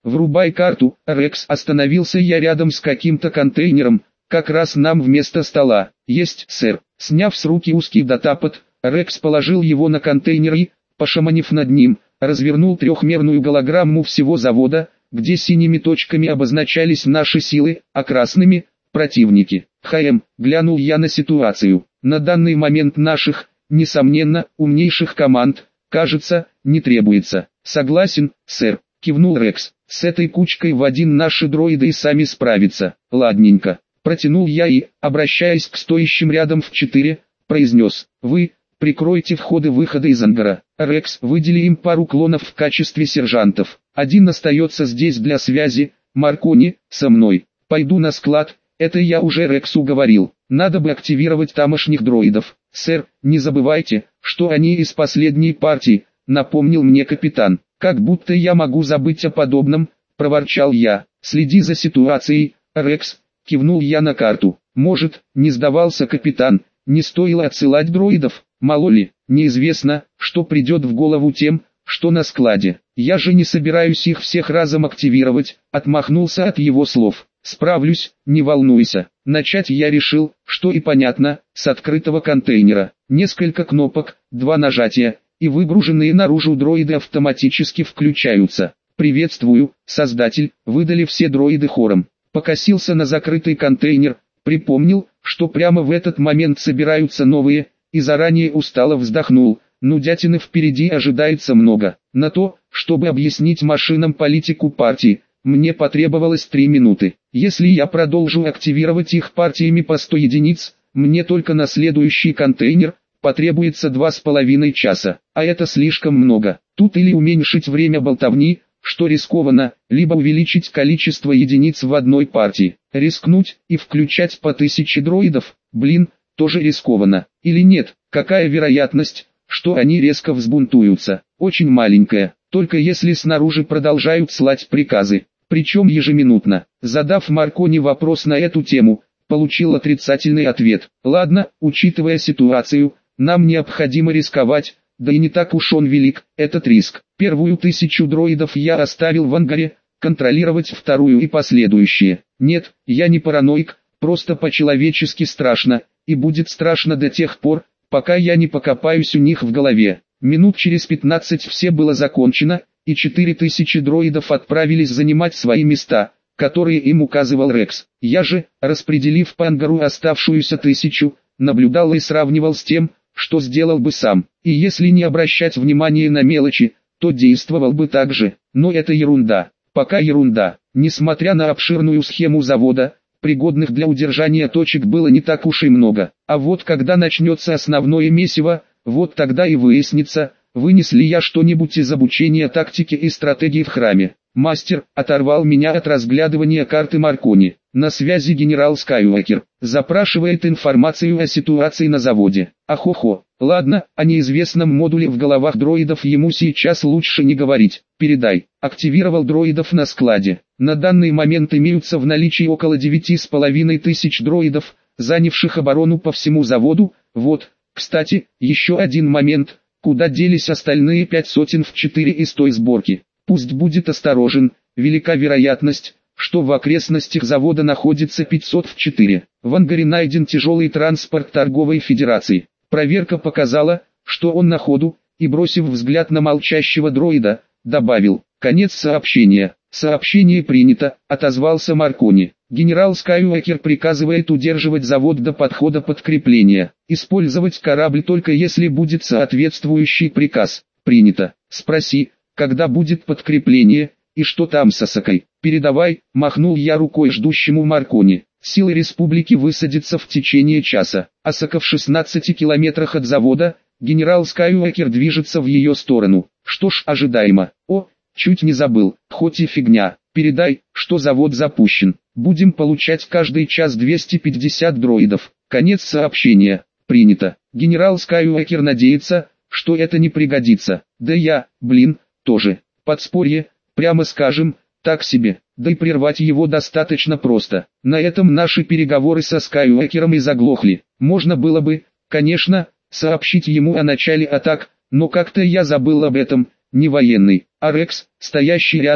Врубай карту, Рекс. Остановился я рядом с каким-то контейнером, как раз нам вместо стола. Есть, сэр. Сняв с руки узкий датапад, Рекс положил его на контейнер и, пошаманив над ним, развернул трехмерную голограмму всего завода, где синими точками обозначались наши силы, а красными – противники. Глянул я на ситуацию. На данный момент наших, несомненно, умнейших команд, кажется, не требуется. Согласен, сэр, кивнул Рекс. С этой кучкой в один наши дроиды и сами справятся. Ладненько. Протянул я и, обращаясь к стоящим рядом в 4, произнес: вы прикройте входы-выходы из ангара. Рекс, выдели им пару клонов в качестве сержантов. Один остается здесь для связи, Маркони, со мной. Пойду на склад, это я уже Рексу говорил. Надо бы активировать тамошних дроидов. Сэр, не забывайте, что они из последней партии, напомнил мне капитан. Как будто я могу забыть о подобном, проворчал я. Следи за ситуацией, Рекс, кивнул я на карту. Может, не сдавался капитан, не стоило отсылать дроидов. Мало ли, неизвестно, что придет в голову тем, что на складе. Я же не собираюсь их всех разом активировать, отмахнулся от его слов. Справлюсь, не волнуйся. Начать я решил, что и понятно, с открытого контейнера. Несколько кнопок, 2 нажатия, и выгруженные наружу дроиды автоматически включаются. Приветствую, создатель, выдали все дроиды хором. Покосился на закрытый контейнер, припомнил, что прямо в этот момент собираются новые, и заранее устало вздохнул. Нудятины впереди ожидается много. На то, чтобы объяснить машинам политику партии, мне потребовалось 3 минуты. Если я продолжу активировать их партиями по 100 единиц, мне только на следующий контейнер потребуется 2,5 часа. А это слишком много. Тут или уменьшить время болтовни, что рискованно, либо увеличить количество единиц в одной партии. Рискнуть и включать по 1000 дроидов, тоже рискованно. Или нет, какая вероятность, что они резко взбунтуются? Очень маленькая, только если снаружи продолжают слать приказы, причем ежеминутно. Задав Маркони вопрос на эту тему, получил отрицательный ответ. Ладно, учитывая ситуацию, нам необходимо рисковать, да и не так уж он велик, этот риск. Первую 1000 дроидов я оставил в ангаре, контролировать вторую и последующие. Нет, я не параноик, просто по-человечески страшно, и будет страшно до тех пор, пока я не покопаюсь у них в голове. Минут через 15 все было закончено, и 4000 дроидов отправились занимать свои места, которые им указывал Рекс. Я же, распределив по ангару оставшуюся 1000, наблюдал и сравнивал с тем, что сделал бы сам. И если не обращать внимания на мелочи, то действовал бы так же. Но это ерунда. Пока ерунда. Несмотря на обширную схему завода, пригодных для удержания точек было не так уж и много. А вот когда начнется основное месиво, вот тогда и выяснится, вынес ли я что-нибудь из обучения тактики и стратегии в храме. Мастер оторвал меня от разглядывания карты Маркони. На связи генерал Скайуокер. Запрашивает информацию о ситуации на заводе. Ахохо. Ладно, о неизвестном модуле в головах дроидов ему сейчас лучше не говорить. Передай. Активировал дроидов на складе. На данный момент имеются в наличии около 9500 дроидов, занявших оборону по всему заводу. Вот, кстати, еще один момент. Куда делись остальные 500 в 4 из той сборки? Пусть будет осторожен, велика вероятность, что в окрестностях завода находится 500 в 4. В ангаре найден тяжелый транспорт торговой федерации. Проверка показала, что он на ходу, и бросив взгляд на молчащего дроида, добавил: конец сообщения. Сообщение принято, отозвался Маркони. Генерал Скайуокер приказывает удерживать завод до подхода подкрепления. Использовать корабль только если будет соответствующий приказ. Принято. Спроси, когда будет подкрепление, и что там с Асакой. Передавай, махнул я рукой ждущему Маркони. Силы республики высадятся в течение часа. Асака в 16 километрах от завода, генерал Скайуокер движется в ее сторону. Что ж, ожидаемо. О, чуть не забыл, хоть и фигня. Передай, что завод запущен. Будем получать каждый час 250 дроидов. Конец сообщения. Принято. Генерал Скайуокер надеется, что это не пригодится. Да я, тоже. Подспорье, прямо скажем, так себе. Да и прервать его достаточно просто. На этом наши переговоры со Скайуокером и заглохли. Можно было бы, конечно, сообщить ему о начале атак, но как-то я забыл об этом. Не военный, а Рекс, стоящий рядом,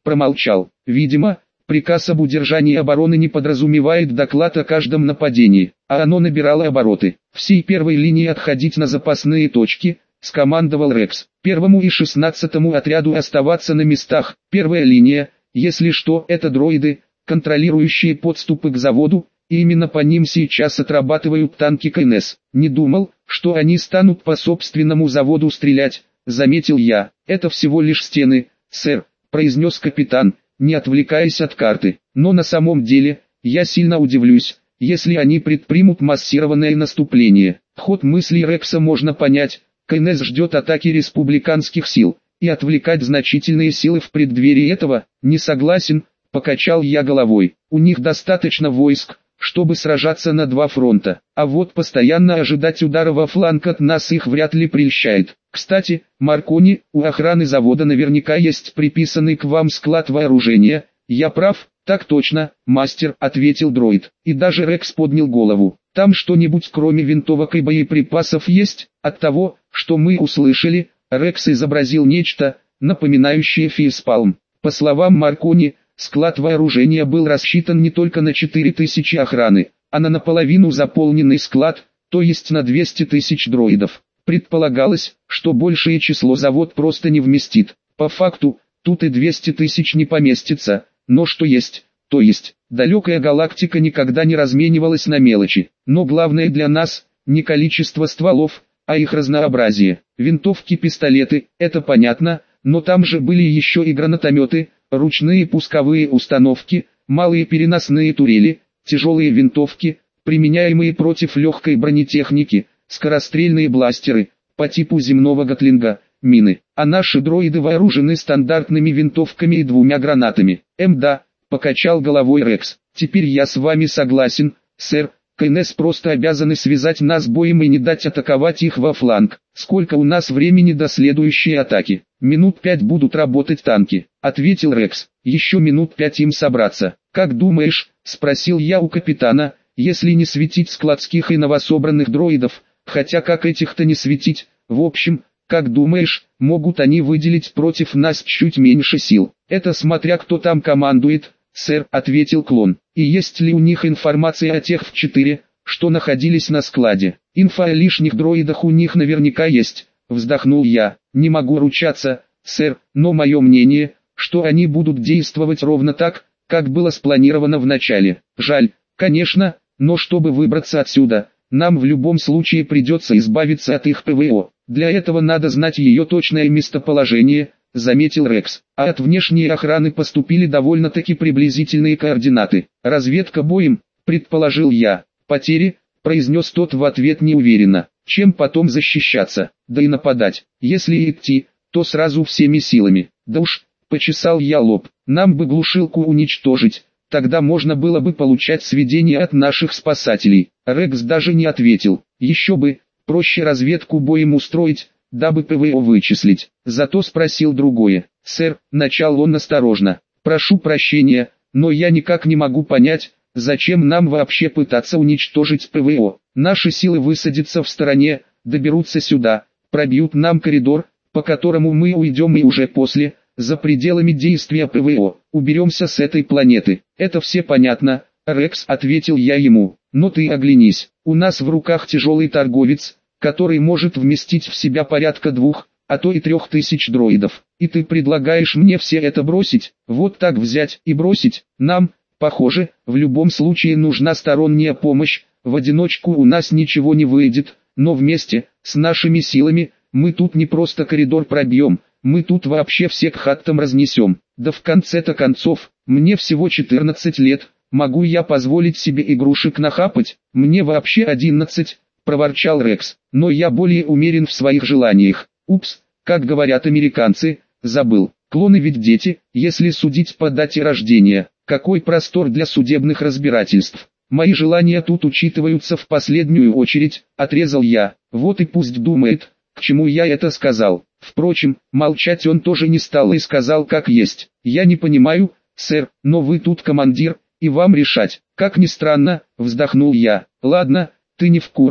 промолчал. Видимо, приказ об удержании обороны не подразумевает доклад о каждом нападении, а оно набирало обороты. Всей первой линии отходить на запасные точки, скомандовал Рекс. Первому и 16-му отряду оставаться на местах. Первая линия, если что, это дроиды, контролирующие подступы к заводу, и именно по ним сейчас отрабатывают танки КНС. Не думал, что они станут по собственному заводу стрелять, заметил я. Это всего лишь стены, сэр, произнес капитан, не отвлекаясь от карты. Но на самом деле, я сильно удивлюсь, если они предпримут массированное наступление. Ход мыслей Рекса можно понять. КНС ждет атаки республиканских сил, и отвлекать значительные силы в преддверии этого, не согласен, покачал я головой. У них достаточно войск, чтобы сражаться на два фронта, а вот постоянно ожидать удара во фланг от нас их вряд ли прельщает. Кстати, Маркони, у охраны завода наверняка есть приписанный к вам склад вооружения, я прав? Так точно, мастер, ответил дроид, и даже Рекс поднял голову. Там что-нибудь кроме винтовок и боеприпасов есть? От того, что мы услышали, Рекс изобразил нечто, напоминающее фейспалм. По словам Маркони, склад вооружения был рассчитан не только на 4000 охраны, а на наполовину заполненный склад, то есть на 200 тысяч дроидов. Предполагалось, что большее число завод просто не вместит. По факту, тут и 200 тысяч не поместится, но что есть, то есть. Далекая галактика никогда не разменивалась на мелочи. Но главное для нас, не количество стволов, а их разнообразие. Винтовки, пистолеты, это понятно, но там же были еще и гранатометы, ручные пусковые установки, малые переносные турели, тяжелые винтовки, применяемые против легкой бронетехники, скорострельные бластеры, по типу земного гатлинга, мины. А наши дроиды вооружены стандартными винтовками и 2 гранатами. Да, покачал головой Рекс. Теперь я с вами согласен, сэр. КНС просто обязаны связать нас боем и не дать атаковать их во фланг. Сколько у нас времени до следующей атаки? Минут 5 будут работать танки, ответил Рекс. Еще минут 5 им собраться. Как думаешь, спросил я у капитана, если не светить складских и новособранных дроидов, хотя как этих-то не светить, в общем, как думаешь, могут они выделить против нас чуть меньше сил? Это смотря кто там командует, сэр, ответил клон. И есть ли у них информация о тех В4, что находились на складе? Инфа о лишних дроидах у них наверняка есть, вздохнул я. Не могу ручаться, сэр, но мое мнение, что они будут действовать ровно так, как было спланировано в начале. Жаль, конечно, но чтобы выбраться отсюда, нам в любом случае придется избавиться от их ПВО. Для этого надо знать ее точное местоположение, заметил Рекс. А от внешней охраны поступили довольно-таки приблизительные координаты. Разведка боем, предположил я. Потери, произнес тот в ответ неуверенно. Чем потом защищаться, да и нападать. Если идти, то сразу всеми силами. Да уж, почесал я лоб. Нам бы глушилку уничтожить, тогда можно было бы получать сведения от наших спасателей. Рекс даже не ответил. Еще бы, проще разведку боем устроить, дабы ПВО вычислить. Зато спросил другое. Сэр, начал он осторожно. Прошу прощения, но я никак не могу понять, зачем нам вообще пытаться уничтожить ПВО. Наши силы высадятся в стороне, доберутся сюда, пробьют нам коридор, по которому мы уйдем и уже после, за пределами действия ПВО, уберемся с этой планеты. Это все понятно, Рекс, ответил я ему. Но ты оглянись, у нас в руках тяжелый торговец, который может вместить в себя порядка 2, а то и 3000 дроидов. И ты предлагаешь мне все это бросить, вот так взять и бросить? Нам, похоже, в любом случае нужна сторонняя помощь, в одиночку у нас ничего не выйдет, но вместе, с нашими силами, мы тут не просто коридор пробьем, мы тут вообще всех хаттом разнесем. Да в конце-то концов, мне всего 14 лет, могу я позволить себе игрушек нахапать? Мне вообще 11, проворчал Рекс, но я более умерен в своих желаниях. Упс, как говорят американцы, забыл. Клоны ведь дети, если судить по дате рождения. Какой простор для судебных разбирательств. Мои желания тут учитываются в последнюю очередь, отрезал я. Вот и пусть думает, к чему я это сказал. Впрочем, молчать он тоже не стал и сказал как есть. Я не понимаю, сэр, но вы тут командир, и вам решать. Как ни странно, вздохнул я. Ладно, ты не в курсе,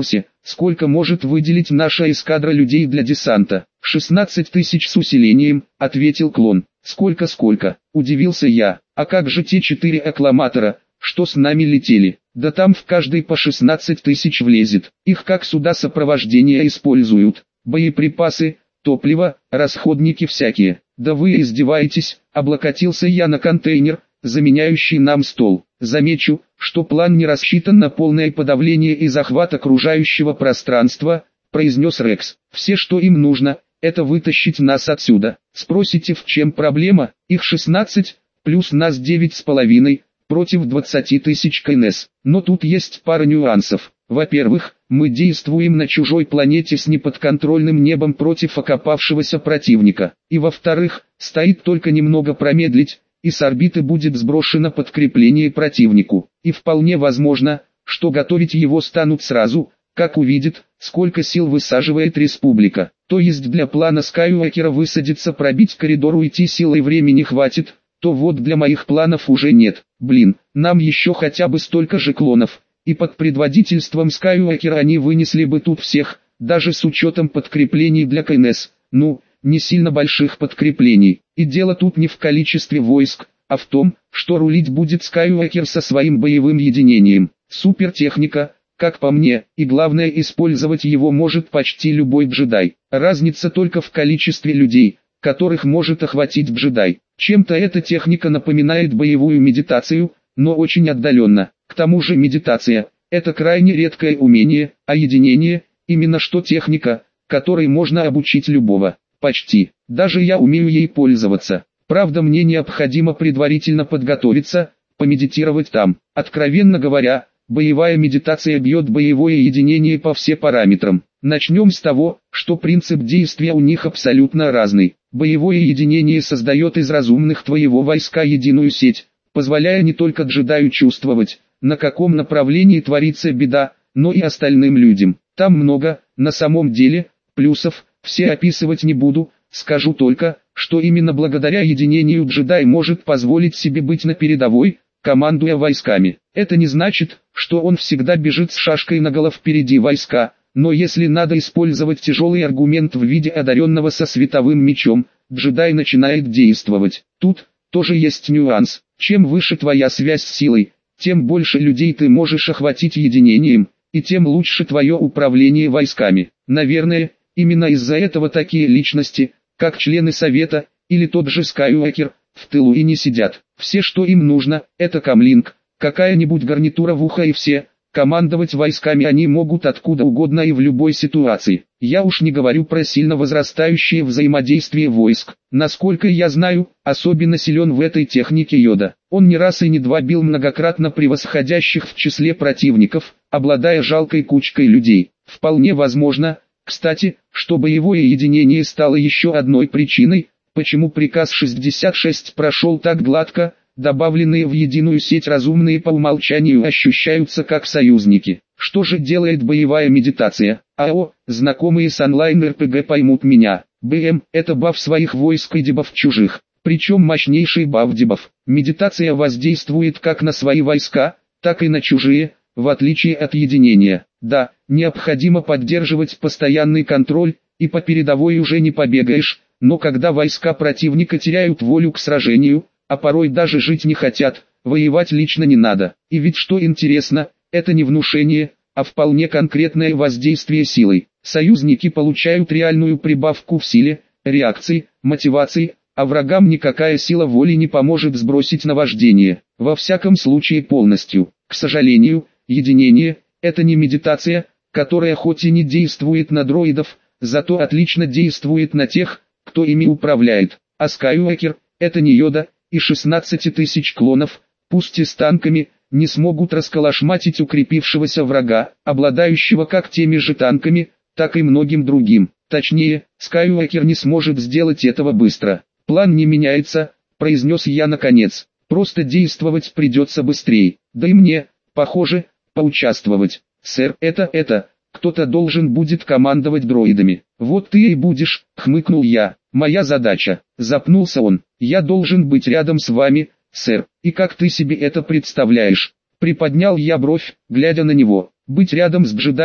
сколько может выделить наша эскадра людей для десанта? 16 тысяч с усилением, ответил клон. Сколько, удивился я. А как же те 4 аккламатора, что с нами летели? Да там в каждый по 16 тысяч влезет. Их как суда сопровождения используют. Боеприпасы, топливо, расходники всякие. Да вы издеваетесь, облокотился я на контейнер, заменяющий нам стол. Замечу, что план не рассчитан на полное подавление и захват окружающего пространства, произнес Рекс. Все, что им нужно, это вытащить нас отсюда. Спросите, в чем проблема? Их 16, плюс нас 9,5, против 20 тысяч КНС. Но тут есть пара нюансов. Во-первых, мы действуем на чужой планете с неподконтрольным небом против окопавшегося противника. И во-вторых, стоит только немного промедлить, и с орбиты будет сброшено подкрепление противнику. И вполне возможно, что готовить его станут сразу, как увидит, сколько сил высаживает республика. То есть для плана Скайуокера высадиться, пробить коридор, уйти силой времени хватит, то вот для моих планов уже нет. Блин, нам еще хотя бы столько же клонов, и под предводительством Скайуокера они вынесли бы тут всех, даже с учетом подкреплений для КНС. Ну, не сильно больших подкреплений. И дело тут не в количестве войск, а в том, что рулить будет Скайуокер со своим боевым единением. Супертехника, как по мне, и главное, использовать его может почти любой джедай. Разница только в количестве людей, которых может охватить джедай. Чем-то эта техника напоминает боевую медитацию, но очень отдаленно. К тому же медитация – это крайне редкое умение, а единение – именно что техника, которой можно обучить любого. Почти. Даже я умею ей пользоваться. Правда, мне необходимо предварительно подготовиться, помедитировать там. Откровенно говоря, боевая медитация бьет боевое единение по всем параметрам. Начнем с того, что принцип действия у них абсолютно разный. Боевое единение создает из разумных твоего войска единую сеть, позволяя не только джедаю чувствовать, на каком направлении творится беда, но и остальным людям. Там много, на самом деле, плюсов. Все описывать не буду, скажу только, что именно благодаря единению джедай может позволить себе быть на передовой, командуя войсками. Это не значит, что он всегда бежит с шашкой наголо впереди войска, но если надо использовать тяжелый аргумент в виде одаренного со световым мечом, джедай начинает действовать. Тут тоже есть нюанс. Чем выше твоя связь с силой, тем больше людей ты можешь охватить единением, и тем лучше твое управление войсками. Наверное, именно из-за этого такие личности, как члены Совета, или тот же Скайуокер, в тылу и не сидят. Все, что им нужно, это камлинг, какая-нибудь гарнитура в ухо и все. Командовать войсками они могут откуда угодно и в любой ситуации. Я уж не говорю про сильно возрастающее взаимодействие войск. Насколько я знаю, особенно силен в этой технике Йода. Он не раз и не два бил многократно превосходящих в числе противников, обладая жалкой кучкой людей. Вполне возможно, кстати, что боевое единение стало еще одной причиной, почему приказ 66 прошел так гладко. Добавленные в единую сеть разумные по умолчанию ощущаются как союзники. Что же делает боевая медитация? АО, знакомые с онлайн-РПГ поймут меня. БМ – это баф своих войск и дебаф чужих. Причем мощнейший баф дебаф. Медитация воздействует как на свои войска, так и на чужие, в отличие от единения. Да, необходимо поддерживать постоянный контроль, и по передовой уже не побегаешь, но когда войска противника теряют волю к сражению, а порой даже жить не хотят, воевать лично не надо. И ведь что интересно, это не внушение, а вполне конкретное воздействие силой. Союзники получают реальную прибавку в силе, реакции, мотивации, а врагам никакая сила воли не поможет сбросить наваждение. Во всяком случае полностью. К сожалению, единение – это не медитация, которая хоть и не действует на дроидов, зато отлично действует на тех, кто ими управляет. А Скайуокер – это не Йода, и 16 тысяч клонов, пусть и с танками, не смогут расколошматить укрепившегося врага, обладающего как теми же танками, так и многим другим. Точнее, Скайуокер не сможет сделать этого быстро. План не меняется, произнес я наконец. Просто действовать придется быстрее. Да и мне, похоже, поучаствовать. Сэр, кто-то должен будет командовать дроидами. Вот ты и будешь, хмыкнул я. Моя задача. Запнулся он. Я должен быть рядом с вами, сэр. И как ты себе это представляешь? Приподнял я бровь, глядя на него. Быть рядом с джедаем,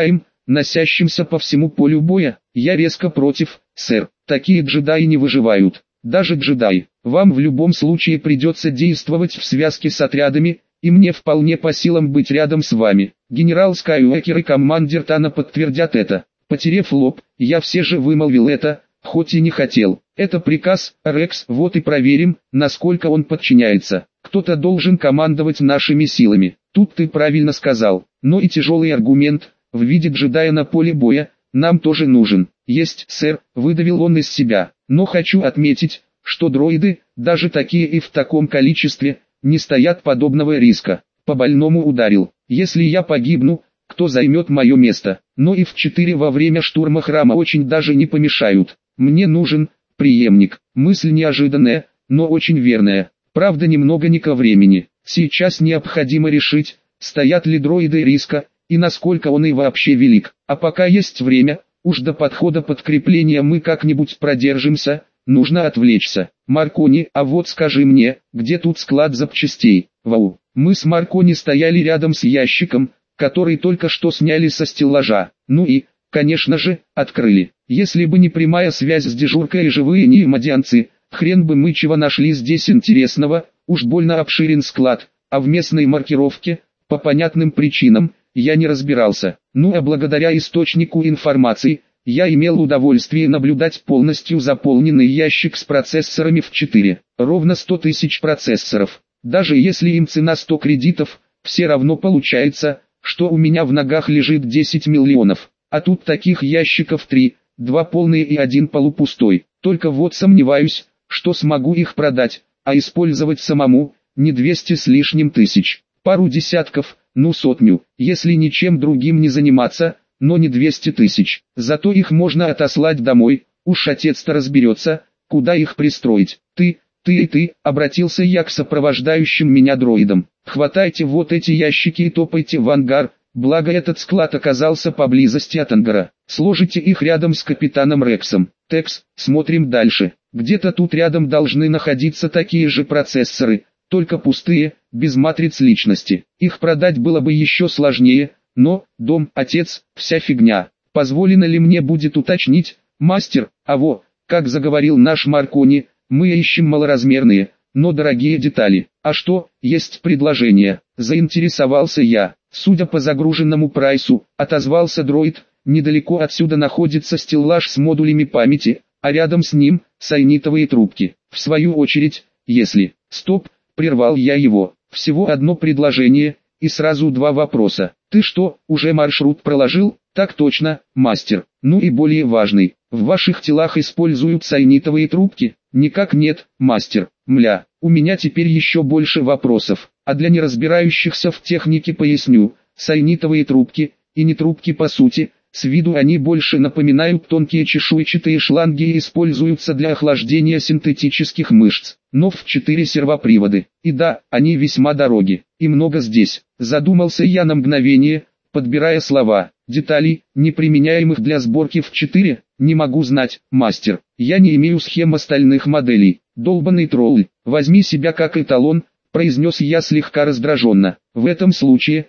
носящимся по всему полю боя? Я резко против, сэр. Такие джедаи не выживают. Даже джедаи. Вам в любом случае придется действовать в связке с отрядами, и мне вполне по силам быть рядом с вами. Генерал Скайуокер и командир Тана подтвердят это. Потерев лоб, я все же вымолвил это, хоть и не хотел. Это приказ, Рекс, вот и проверим, насколько он подчиняется. Кто-то должен командовать нашими силами. Тут ты правильно сказал. Но и тяжелый аргумент, в виде джедая на поле боя, нам тоже нужен. Есть, сэр, выдавил он из себя. Но хочу отметить, что дроиды, даже такие и в таком количестве, не стоят подобного риска. По больному ударил. Если я погибну, кто займет мое место? Но и в 4 во время штурма храма очень даже не помешают. Мне нужен преемник. Мысль неожиданная, но очень верная. Правда, немного не ко времени. Сейчас необходимо решить, стоят ли дроиды риска, и насколько он и вообще велик. А пока есть время, уж до подхода подкрепления мы как-нибудь продержимся, нужно отвлечься. Маркони, а вот скажи мне, где тут склад запчастей? Вау. Мы с Маркони стояли рядом с ящиком, который только что сняли со стеллажа. Ну и, конечно же, открыли. Если бы не прямая связь с дежуркой и живые неимодианцы, хрен бы мы чего нашли здесь интересного, уж больно обширен склад, а в местной маркировке, по понятным причинам, я не разбирался. Ну а благодаря источнику информации, я имел удовольствие наблюдать полностью заполненный ящик с процессорами в 4. Ровно 100 тысяч процессоров. Даже если им цена 100 кредитов, все равно получается, что у меня в ногах лежит 10 миллионов. А тут таких ящиков 3, 2 полные и 1 полупустой. Только вот сомневаюсь, что смогу их продать, а использовать самому, не 200 с лишним тысяч. Пару десятков, ну сотню, если ничем другим не заниматься, но не 200 тысяч. Зато их можно отослать домой, уж отец-то разберется, куда их пристроить. Ты, обратился я к сопровождающим меня дроидам. Хватайте вот эти ящики и топайте в ангар, благо этот склад оказался поблизости от ангара. Сложите их рядом с капитаном Рексом. Текс, смотрим дальше. Где-то тут рядом должны находиться такие же процессоры, только пустые, без матриц личности. Их продать было бы еще сложнее, но, дом, отец, вся фигня. Позволено ли мне будет уточнить, мастер, как заговорил наш Маркони, мы ищем малоразмерные, но дорогие детали. А что, есть предложение? Заинтересовался я. Судя по загруженному прайсу, отозвался дроид, недалеко отсюда находится стеллаж с модулями памяти, а рядом с ним – сайнитовые трубки. В свою очередь, если... Стоп, прервал я его. Всего одно предложение, и сразу 2 вопроса. Ты что, уже маршрут проложил? Так точно, мастер. Ну и более важный. В ваших телах используют сайнитовые трубки? Никак нет, мастер. Мля, у меня теперь еще больше вопросов. А для неразбирающихся в технике поясню. Сайнитовые трубки, и не трубки по сути, с виду они больше напоминают тонкие чешуйчатые шланги и используются для охлаждения синтетических мышц. Но в 4 сервоприводы. И да, они весьма дороги. И много здесь. Задумался я на мгновение, подбирая слова. Деталей, не применяемых для сборки в 4, не могу знать, мастер. Я не имею схем остальных моделей. Долбаный тролль, возьми себя как эталон, произнес я слегка раздраженно. В этом случае,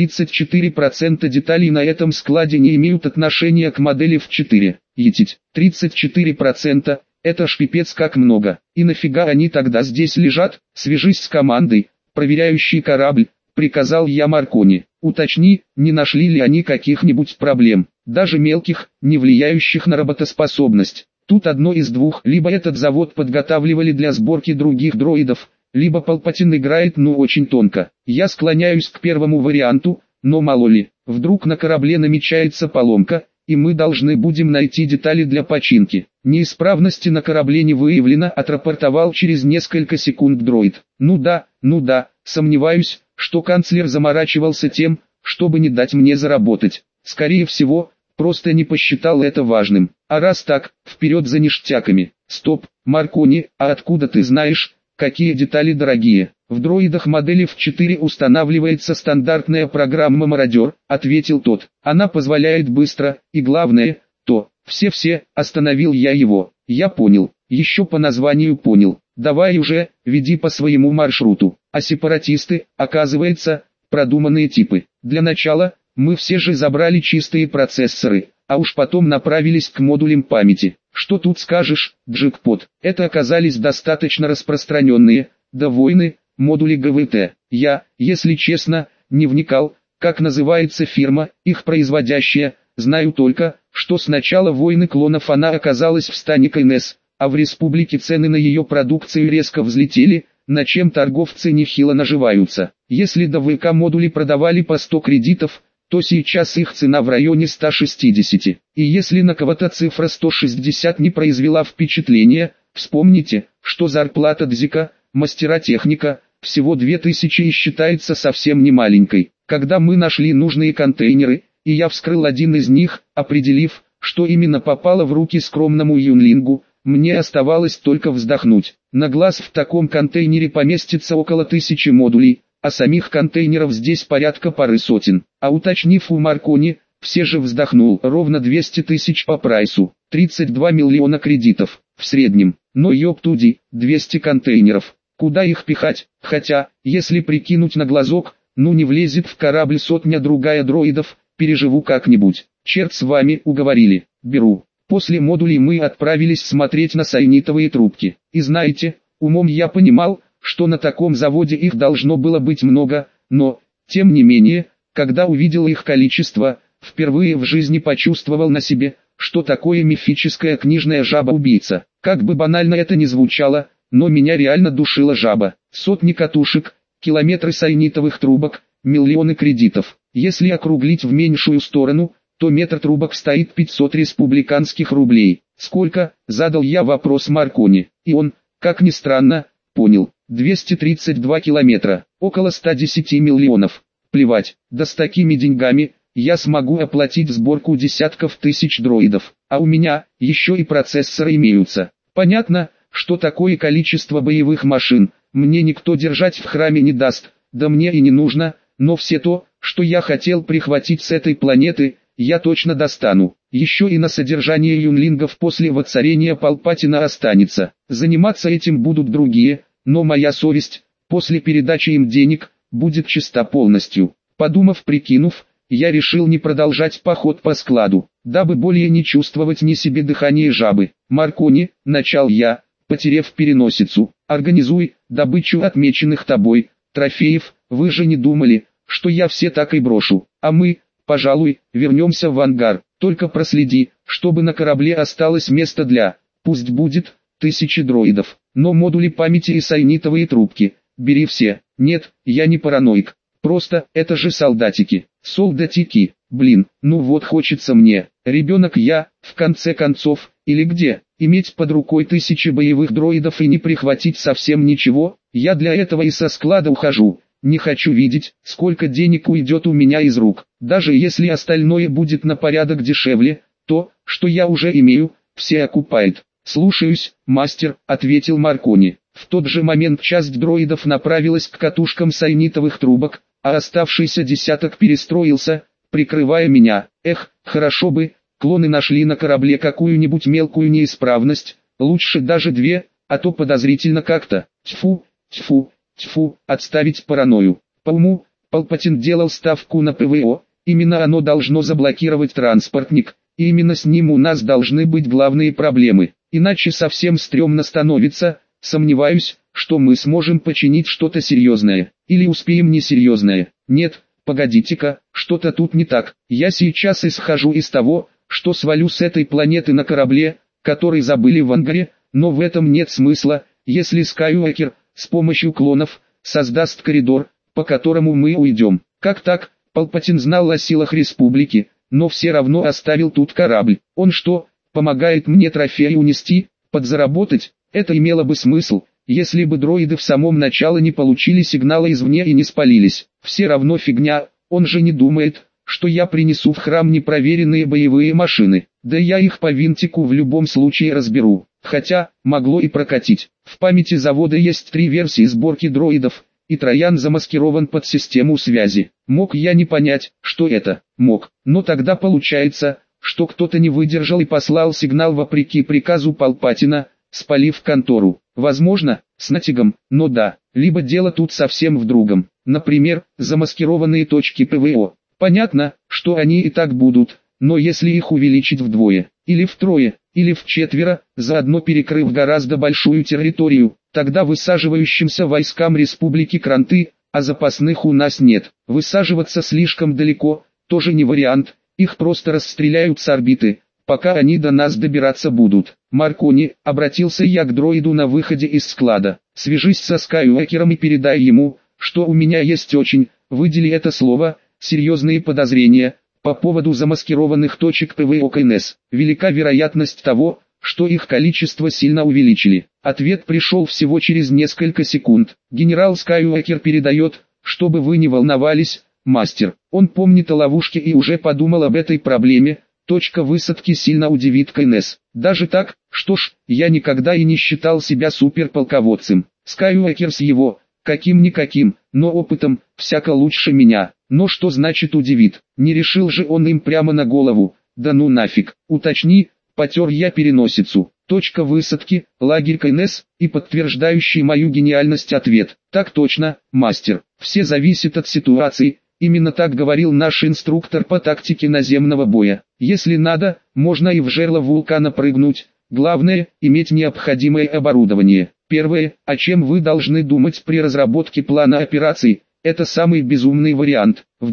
34% деталей на этом складе не имеют отношения к модели в 4. Етить, 34%, это ж пипец как много. И нафига они тогда здесь лежат? Свяжись с командой, проверяющей корабль, приказал я Маркони. Уточни, не нашли ли они каких-нибудь проблем, даже мелких, не влияющих на работоспособность. Тут одно из двух: либо этот завод подготавливали для сборки других дроидов, либо Палпатин играет очень тонко. Я склоняюсь к первому варианту, но мало ли, вдруг на корабле намечается поломка, и мы должны будем найти детали для починки. Неисправности на корабле не выявлено, отрапортовал через несколько секунд дроид. Ну да, сомневаюсь, что канцлер заморачивался тем, чтобы не дать мне заработать. Скорее всего, просто не посчитал это важным. А раз так, вперед за ништяками. Стоп, Маркони, а откуда ты знаешь, какие детали дорогие? В дроидах модели в 4 устанавливается стандартная программа «Мародер», ответил тот. Она позволяет быстро, и главное, все, остановил я его. Я понял, еще по названию понял. Давай уже, веди по своему маршруту. А сепаратисты, оказывается, продуманные типы. Для начала, Мы все же забрали чистые процессоры, а уж потом направились к модулям памяти. Что тут скажешь, джекпот. Это оказались достаточно распространенные, войны, модули ГВТ. Я, если честно, не вникал, как называется фирма, их производящая, знаю только, что с начала войны клонов она оказалась в стане КНС, а в республике цены на ее продукцию резко взлетели, на чем торговцы нехило наживаются. Если до ВК модули продавали по 100 кредитов, то сейчас их цена в районе 160. И если на кого-то цифра 160 не произвела впечатления, вспомните, что зарплата Дзика, мастера техника, всего 2000 и считается совсем не маленькой. Когда мы нашли нужные контейнеры, и я вскрыл один из них, определив, что именно попало в руки скромному юнлингу, мне оставалось только вздохнуть. На глаз в таком контейнере поместится около 1000 модулей, а самих контейнеров здесь порядка пары сотен. А уточнив у Маркони, все же вздохнул. Ровно 200 тысяч по прайсу, 32 миллиона кредитов, в среднем. Но ёптуди, 200 контейнеров. Куда их пихать? Хотя, если прикинуть на глазок, ну не влезет в корабль сотня-другая дроидов, переживу как-нибудь. Черт с вами, уговорили, беру. После модулей мы отправились смотреть на сайнитовые трубки. И знаете, умом я понимал, что на таком заводе их должно было быть много, но, тем не менее, когда увидел их количество, впервые в жизни почувствовал на себе, что такое мифическая книжная жаба-убийца. Как бы банально это ни звучало, но меня реально душила жаба. Сотни катушек, километры сайнитовых трубок, миллионы кредитов. Если округлить в меньшую сторону, то метр трубок стоит 500 республиканских рублей. Сколько? Задал я вопрос Маркони. И он, как ни странно, понял. 232 километра, около 110 миллионов. Плевать, да с такими деньгами я смогу оплатить сборку десятков тысяч дроидов. А у меня еще и процессоры имеются. Понятно, что такое количество боевых машин мне никто держать в храме не даст, да мне и не нужно, но все то, что я хотел прихватить с этой планеты, я точно достану. Еще и на содержание юнлингов после воцарения Палпатина останется. Заниматься этим будут другие, но моя совесть, после передачи им денег, будет чиста полностью. Подумав, прикинув, я решил не продолжать поход по складу, дабы более не чувствовать ни себе дыхание жабы. Маркони, начал я, потеряв переносицу, организуй добычу отмеченных тобой трофеев. Вы же не думали, что я все так и брошу, а мы, пожалуй, вернемся в ангар. Только проследи, чтобы на корабле осталось место для, пусть будет, 1000 дроидов, но модули памяти и сайнитовые трубки, бери все. Нет, я не параноик, просто, это же солдатики, блин, ну вот хочется мне, ребенок я, в конце концов, или где, иметь под рукой 1000 боевых дроидов и не прихватить совсем ничего, я для этого и со склада ухожу. Не хочу видеть, сколько денег уйдет у меня из рук. Даже если остальное будет на порядок дешевле, то, что я уже имею, все окупает. «Слушаюсь, мастер», — ответил Маркони. В тот же момент часть дроидов направилась к катушкам сайнитовых трубок, а оставшийся десяток перестроился, прикрывая меня. Эх, хорошо бы, клоны нашли на корабле какую-нибудь мелкую неисправность, лучше даже 2, а то подозрительно как-то. Тьфу, тьфу. Тьфу, отставить паранойю. По уму, Палпатин делал ставку на ПВО, именно оно должно заблокировать транспортник, и именно с ним у нас должны быть главные проблемы, иначе совсем стрёмно становится, сомневаюсь, что мы сможем починить что-то серьезное, или успеем несерьезное. Нет, погодите-ка, что-то тут не так, я сейчас исхожу из того, что свалю с этой планеты на корабле, который забыли в ангаре, но в этом нет смысла, если Скайуокер с помощью клонов создаст коридор, по которому мы уйдем. Как так? Палпатин знал о силах республики, но все равно оставил тут корабль. Он что, помогает мне трофеи унести, подзаработать? Это имело бы смысл, если бы дроиды в самом начале не получили сигнала извне и не спалились. Все равно фигня, он же не думает, что я принесу в храм непроверенные боевые машины. Да я их по винтику в любом случае разберу. Хотя, могло и прокатить. В памяти завода есть 3 версии сборки дроидов, и Троян замаскирован под систему связи. Мог я не понять, что это? Мог. Но тогда получается, что кто-то не выдержал и послал сигнал вопреки приказу Палпатина, спалив контору. Возможно, с натягом, но да. Либо дело тут совсем в другом. Например, замаскированные точки ПВО. Понятно, что они и так будут, но если их увеличить вдвое, или втрое, или вчетверо, заодно перекрыв гораздо большую территорию, тогда высаживающимся войскам Республики Кранты, а запасных у нас нет. Высаживаться слишком далеко, тоже не вариант, их просто расстреляют с орбиты, пока они до нас добираться будут. Маркони, обратился я к дроиду на выходе из склада, свяжись со Скайуокером и передай ему, что у меня есть очень, выдели это слово, серьезные подозрения, по поводу замаскированных точек ПВО КНС. Велика вероятность того, что их количество сильно увеличили. Ответ пришел всего через несколько секунд. Генерал Скайуокер передает, чтобы вы не волновались, мастер. Он помнит о ловушке и уже подумал об этой проблеме. Точка высадки сильно удивит КНС. Даже так, что ж, я никогда и не считал себя суперполководцем. Скайуокер с его, каким-никаким, но опытом, всяко лучше меня. Но что значит удивит? Не решил же он им прямо на голову. Да ну нафиг, уточни, потер я переносицу. Точка высадки, лагерь КНС, и подтверждающий мою гениальность ответ. Так точно, мастер. Все зависит от ситуации. Именно так говорил наш инструктор по тактике наземного боя. Если надо, можно и в жерло вулкана прыгнуть. Главное, иметь необходимое оборудование. Первое, о чем вы должны думать при разработке плана операций, это самый безумный вариант. В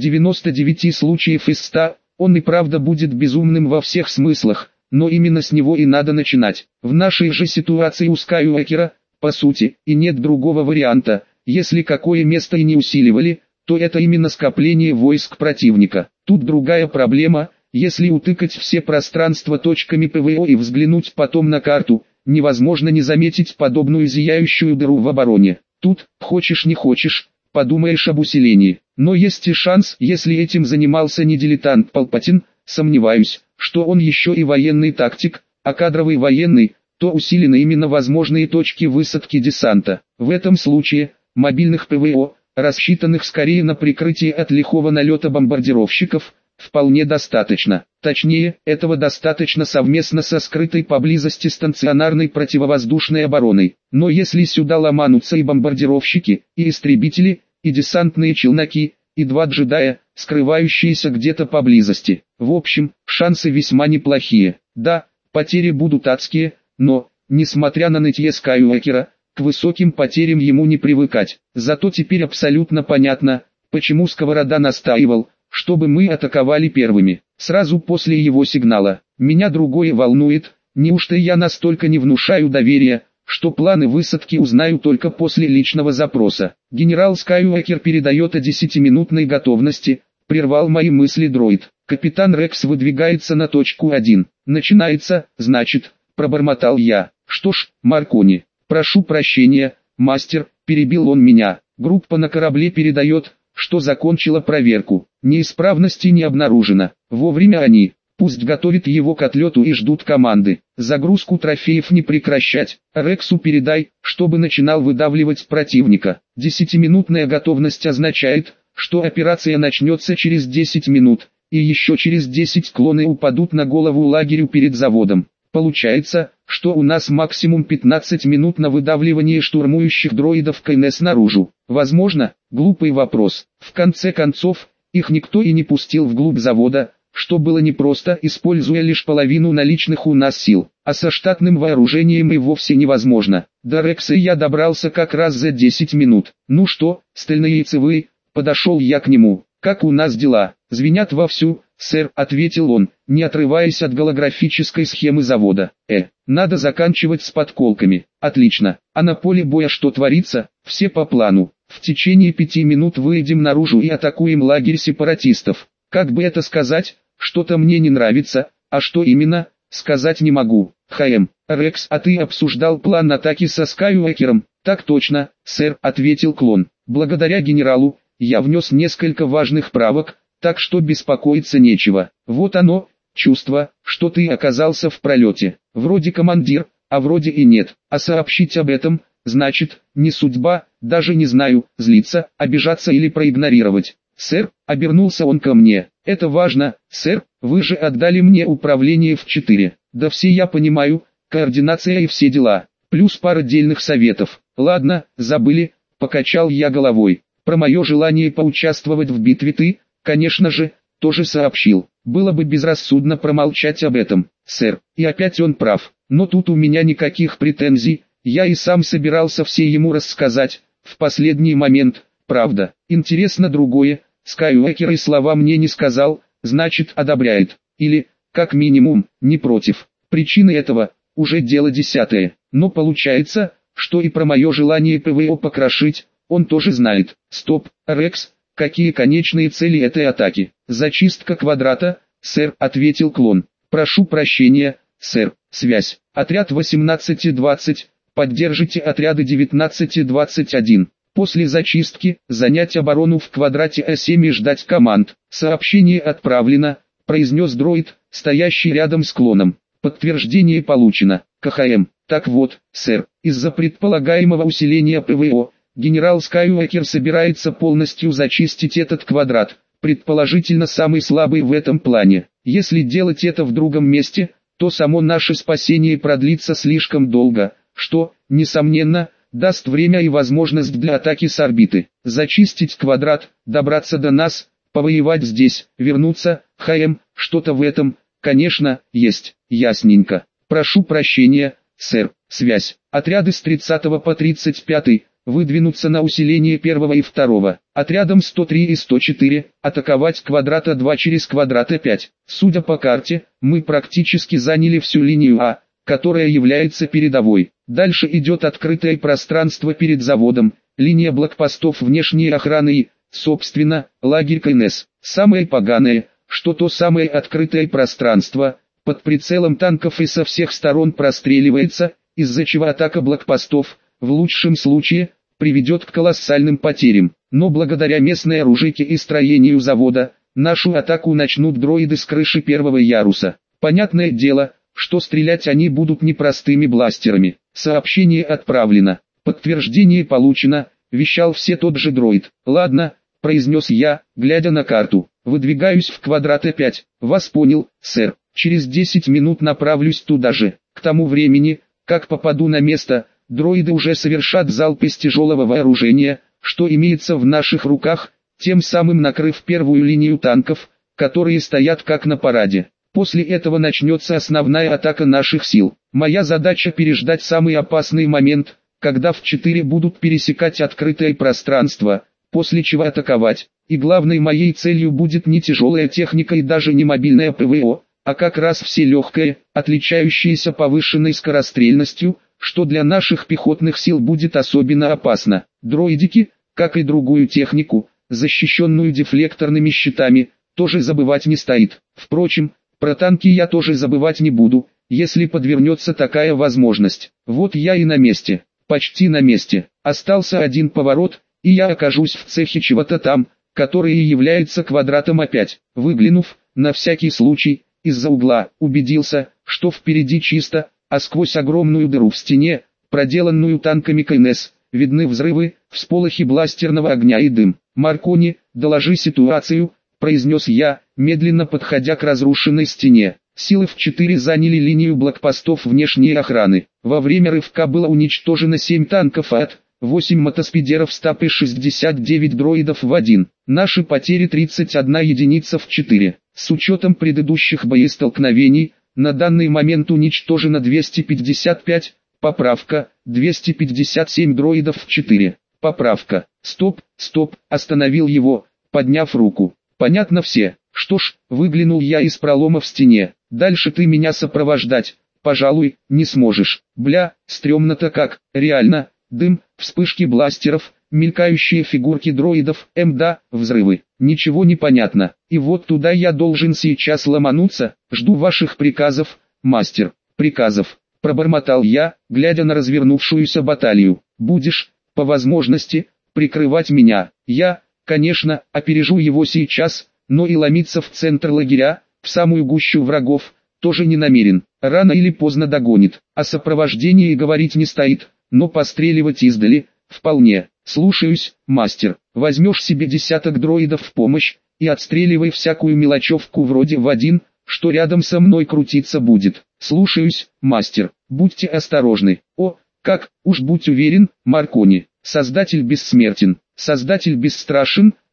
99 случаев из 100, он и правда будет безумным во всех смыслах, но именно с него и надо начинать. В нашей же ситуации у Скайуокера, по сути, и нет другого варианта. Если какое место и не усиливали, то это именно скопление войск противника. Тут другая проблема, если утыкать все пространства точками ПВО и взглянуть потом на карту, невозможно не заметить подобную зияющую дыру в обороне. Тут, хочешь не хочешь, подумаешь об усилении. Но есть и шанс, если этим занимался не дилетант Палпатин, сомневаюсь, что он еще и военный тактик, а кадровый военный, то усилены именно возможные точки высадки десанта. В этом случае, мобильных ПВО, рассчитанных скорее на прикрытие от лихого налета бомбардировщиков, вполне достаточно. Точнее, этого достаточно совместно со скрытой поблизости станционарной противовоздушной обороной. Но если сюда ломанутся и бомбардировщики, и истребители, и десантные челноки, и два джедая, скрывающиеся где-то поблизости. В общем, шансы весьма неплохие. Да, потери будут адские, но, несмотря на нытье Скайуокера, к высоким потерям ему не привыкать. Зато теперь абсолютно понятно, почему Сковорода настаивал, чтобы мы атаковали первыми, сразу после его сигнала. Меня другое волнует, неужто я настолько не внушаю доверия, что планы высадки узнаю только после личного запроса. Генерал Скайуокер передает о 10-минутной готовности, прервал мои мысли дроид. Капитан Рекс выдвигается на точку 1. Начинается, значит, пробормотал я. Что ж, Маркони, прошу прощения, мастер, перебил он меня. Группа на корабле передает, что закончила проверку. Неисправности не обнаружено. Вовремя они. Пусть готовят его к отлету и ждут команды. Загрузку трофеев не прекращать. Рексу передай, чтобы начинал выдавливать противника. 10-минутная готовность означает, что операция начнется через 10 минут, и еще через 10 клоны упадут на голову лагерю перед заводом. Получается, что у нас максимум 15 минут на выдавливание штурмующих дроидов КНС наружу. Возможно, глупый вопрос. В конце концов, их никто и не пустил вглубь завода, что было непросто, используя лишь половину наличных у нас сил, а со штатным вооружением и вовсе невозможно. До Рекса я добрался как раз за 10 минут. Ну что, стальнояйцевый, подошел я к нему. Как у нас дела? Звенят вовсю, сэр, ответил он, не отрываясь от голографической схемы завода. Надо заканчивать с подколками. Отлично. А на поле боя что творится? Все по плану. В течение 5 минут выйдем наружу и атакуем лагерь сепаратистов. Как бы это сказать, что-то мне не нравится, а что именно, сказать не могу. Рекс, а ты обсуждал план атаки со Скайуокером? Так точно, сэр, ответил клон. Благодаря генералу, я внес несколько важных правок, так что беспокоиться нечего. Вот оно, чувство, что ты оказался в пролете. Вроде командир, а вроде и нет. А сообщить об этом, значит, не судьба, даже не знаю, злиться, обижаться или проигнорировать. Сэр, обернулся он ко мне. Это важно, сэр, вы же отдали мне управление в 4. Да все я понимаю, координация и все дела. Плюс пара дельных советов. Ладно, забыли, покачал я головой. Про мое желание поучаствовать в битве ты, конечно же, тоже сообщил. Было бы безрассудно промолчать об этом, сэр. И опять он прав. Но тут у меня никаких претензий, я и сам собирался все ему рассказать, в последний момент, правда. Интересно другое, Скайуокер и слова мне не сказал, значит одобряет. Или, как минимум, не против. Причины этого, уже дело десятое. Но получается, что и про мое желание ПВО покрошить, он тоже знает. Стоп, Рекс, какие конечные цели этой атаки? Зачистка квадрата, сэр, ответил клон. Прошу прощения, сэр, связь. Отряд 18-20, поддержите отряды 19-21. После зачистки, занять оборону в квадрате А7 и ждать команд. Сообщение отправлено, произнес дроид, стоящий рядом с клоном. Подтверждение получено. КХМ. Так вот, сэр, из-за предполагаемого усиления ПВО, генерал Скайуокер собирается полностью зачистить этот квадрат, предположительно самый слабый в этом плане. Если делать это в другом месте, то само наше спасение продлится слишком долго, что, несомненно, даст время и возможность для атаки с орбиты. Зачистить квадрат, добраться до нас, повоевать здесь, вернуться, что-то в этом, конечно, есть. Ясненько. Прошу прощения, сэр, связь. Отряды с 30 по 35 выдвинуться на усиление 1 и 2. Отрядом 103 и 104 атаковать квадрата 2 через квадрата 5. Судя по карте, мы практически заняли всю линию А, которая является передовой. Дальше идет открытое пространство перед заводом, линия блокпостов внешней охраны и, собственно, лагерь КНС. Самое поганое, что то самое открытое пространство, под прицелом танков и со всех сторон простреливается, из-за чего атака блокпостов, в лучшем случае, приведет к колоссальным потерям. Но благодаря местной оружейке и строению завода, нашу атаку начнут дроиды с крыши первого яруса. Понятное дело, что стрелять они будут не простыми бластерами. Сообщение отправлено. Подтверждение получено, вещал все тот же дроид. Ладно, произнес я, глядя на карту. Выдвигаюсь в квадрат А5. Вас понял, сэр. Через 10 минут направлюсь туда же. К тому времени, как попаду на место, дроиды уже совершат залп из тяжелого вооружения, что имеется в наших руках, тем самым накрыв первую линию танков, которые стоят как на параде. После этого начнется основная атака наших сил. Моя задача переждать самый опасный момент, когда в 4 будут пересекать открытое пространство, после чего атаковать. И главной моей целью будет не тяжелая техника и даже не мобильное ПВО, а как раз все легкое, отличающееся повышенной скорострельностью, что для наших пехотных сил будет особенно опасно. Дроидики, как и другую технику, защищенную дефлекторными щитами, тоже забывать не стоит. Впрочем, про танки я тоже забывать не буду, если подвернется такая возможность. Вот я и на месте, почти на месте. Остался один поворот, и я окажусь в цехе чего-то там, который и является квадратом А5. Выглянув, на всякий случай, из-за угла, убедился, что впереди чисто, а сквозь огромную дыру в стене, проделанную танками КНС, видны взрывы, всполохи бластерного огня и дым. «Маркони, доложи ситуацию», — произнес я, медленно подходя к разрушенной стене. Силы в 4 заняли линию блокпостов внешней охраны. Во время рывка было уничтожено 7 танков АТ, 8 мотоспидеров СТАП и 69 дроидов в 1. Наши потери 31 единица в 4. С учетом предыдущих боестолкновений, на данный момент уничтожено 255, поправка, 257 дроидов в 4. Поправка. Стоп, остановил его, подняв руку. Понятно все. Что ж, выглянул я из пролома в стене. Дальше ты меня сопровождать, пожалуй, не сможешь. Бля, стрёмно-то как, реально. Дым, вспышки бластеров, мелькающие фигурки дроидов, да, взрывы. Ничего не понятно. И вот туда я должен сейчас ломануться. Жду ваших приказов, мастер. Приказов. Пробормотал я, глядя на развернувшуюся баталию. Будешь, по возможности, прикрывать меня. Я, конечно, опережу его сейчас, но и ломиться в центр лагеря, в самую гущу врагов, тоже не намерен. Рано или поздно догонит. О сопровождении говорить не стоит, но постреливать издали, вполне. Слушаюсь, мастер. Возьмешь себе десяток дроидов в помощь, и отстреливай всякую мелочевку вроде В1, что рядом со мной крутиться будет. Слушаюсь, мастер. Будьте осторожны. О, как, уж будь уверен, Маркони. Создатель бессмертен, Создатель бесстрашен,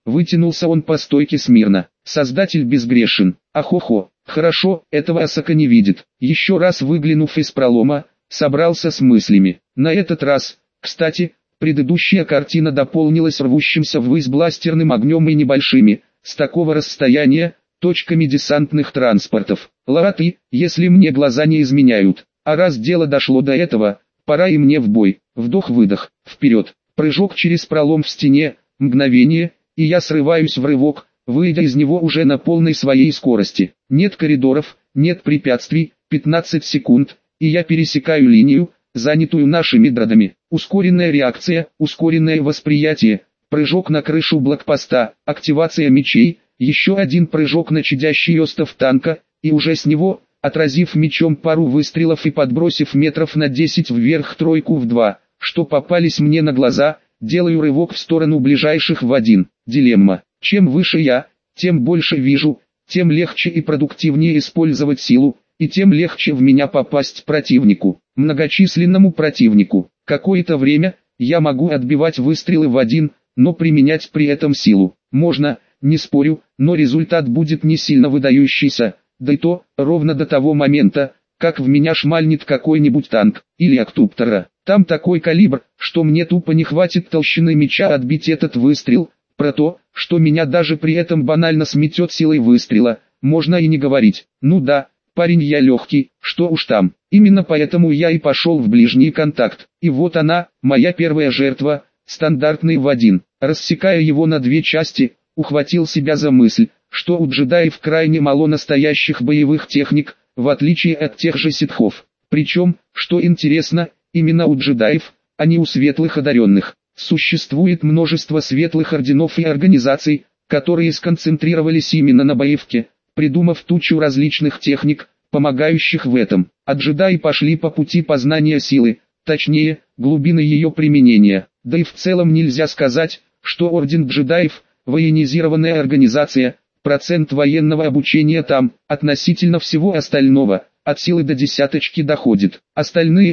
Вытянулся он по стойке смирно. Создатель безгрешен. Ахохо, хорошо, этого Асака не видит. Еще раз выглянув из пролома, собрался с мыслями. На этот раз, кстати, предыдущая картина дополнилась рвущимся ввысь бластерным огнем и небольшими, с такого расстояния, точками десантных транспортов. Латы, если мне глаза не изменяют. А раз дело дошло до этого, пора и мне в бой. Вдох-выдох, вперед, прыжок через пролом в стене, мгновение, и я срываюсь в рывок, выйдя из него уже на полной своей скорости. Нет коридоров, нет препятствий, 15 секунд, и я пересекаю линию, занятую нашими дродами. Ускоренная реакция, ускоренное восприятие, прыжок на крышу блокпоста, активация мечей, еще один прыжок на чадящий остов танка, и уже с него, отразив мечом пару выстрелов и подбросив метров на 10 вверх тройку в 2, что попались мне на глаза, делаю рывок в сторону ближайших в 1. Дилемма. Чем выше я, тем больше вижу, тем легче и продуктивнее использовать силу, и тем легче в меня попасть противнику, многочисленному противнику. Какое-то время я могу отбивать выстрелы в 1, но применять при этом силу можно, не спорю, но результат будет не сильно выдающийся, да и то, ровно до того момента, как в меня шмальнет какой-нибудь танк, или октуптера. Там такой калибр, что мне тупо не хватит толщины меча отбить этот выстрел. Про то, что меня даже при этом банально сметет силой выстрела, можно и не говорить. Ну да, парень я легкий, что уж там. Именно поэтому я и пошел в ближний контакт. И вот она, моя первая жертва, стандартный в 1. Рассекая его на 2 части, ухватил себя за мысль, что у джедаев крайне мало настоящих боевых техник, в отличие от тех же ситхов. Причем, что интересно, именно у джедаев, а не у светлых одаренных. Существует множество светлых орденов и организаций, которые сконцентрировались именно на боевке, придумав тучу различных техник, помогающих в этом. А джедаи пошли по пути познания силы, точнее, глубины ее применения. Да и в целом нельзя сказать, что орден джедаев – военизированная организация, процент военного обучения там, относительно всего остального, от силы до десяточки доходит. Остальные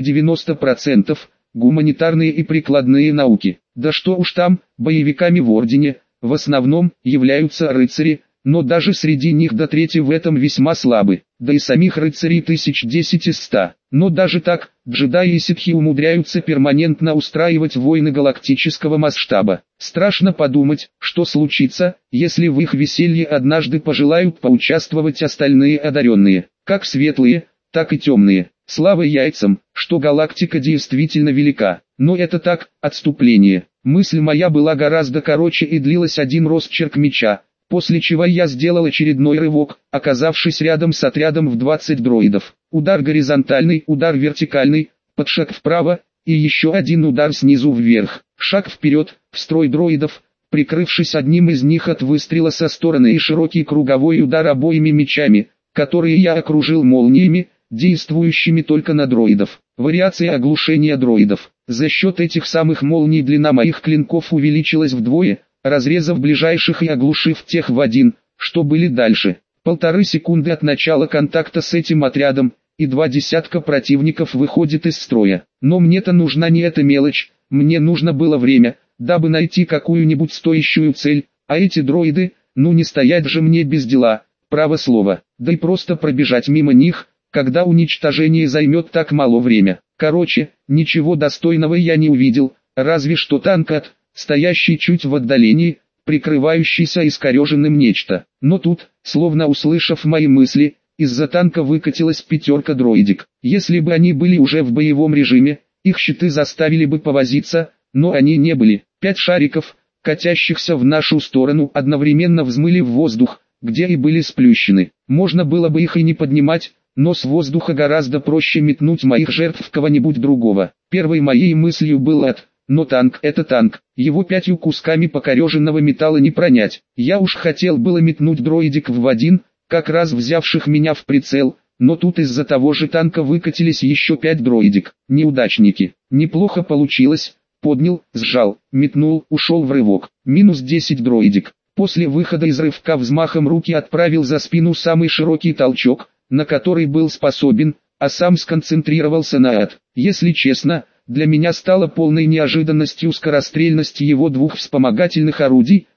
90% – гуманитарные и прикладные науки. Да что уж там, боевиками в ордене, в основном, являются рыцари, но даже среди них до трети в этом весьма слабы, да и самих рыцарей 1010 из 100. Но даже так, джедаи и ситхи умудряются перманентно устраивать войны галактического масштаба. Страшно подумать, что случится, если в их веселье однажды пожелают поучаствовать остальные одаренные, как светлые, так и темные. Слава яйцам, что галактика действительно велика, но это так, отступление. Мысль моя была гораздо короче и длилась один росчерк меча, после чего я сделал очередной рывок, оказавшись рядом с отрядом в 20 дроидов. Удар горизонтальный, удар вертикальный, подшаг вправо, и еще один удар снизу вверх. Шаг вперед, в строй дроидов, прикрывшись одним из них от выстрела со стороны и широкий круговой удар обоими мечами, которые я окружил молниями, действующими только на дроидов. Вариация оглушения дроидов. За счет этих самых молний длина моих клинков увеличилась вдвое, разрезав ближайших и оглушив тех в 1, что были дальше. 1,5 секунды от начала контакта с этим отрядом, и 2 десятка противников выходит из строя. Но мне-то нужна не эта мелочь, мне нужно было время, дабы найти какую-нибудь стоящую цель, а эти дроиды, ну не стоять же мне без дела, право слово, да и просто пробежать мимо них, когда уничтожение займет так мало время. Короче, ничего достойного я не увидел, разве что танк стоящий чуть в отдалении, прикрывающийся искореженным нечто. Но тут, словно услышав мои мысли, из-за танка выкатилась 5 дроидик. Если бы они были уже в боевом режиме, их щиты заставили бы повозиться, но они не были. 5 шариков, катящихся в нашу сторону, одновременно взмыли в воздух, где и были сплющены. Можно было бы их и не поднимать, но с воздуха гораздо проще метнуть моих жертв в кого-нибудь другого. Первой моей мыслью был но танк — это танк, его 5 кусками покореженного металла не пронять. Я уж хотел было метнуть дроидик в 1, как раз взявших меня в прицел, но тут из-за того же танка выкатились еще 5 дроидик. Неудачники. Неплохо получилось. Поднял, сжал, метнул, ушел в рывок. Минус 10 дроидик. После выхода из рывка взмахом руки отправил за спину самый широкий толчок, на который был способен, а сам сконцентрировался на Если честно, для меня стало полной неожиданностью скорострельность его 2 вспомогательных орудий,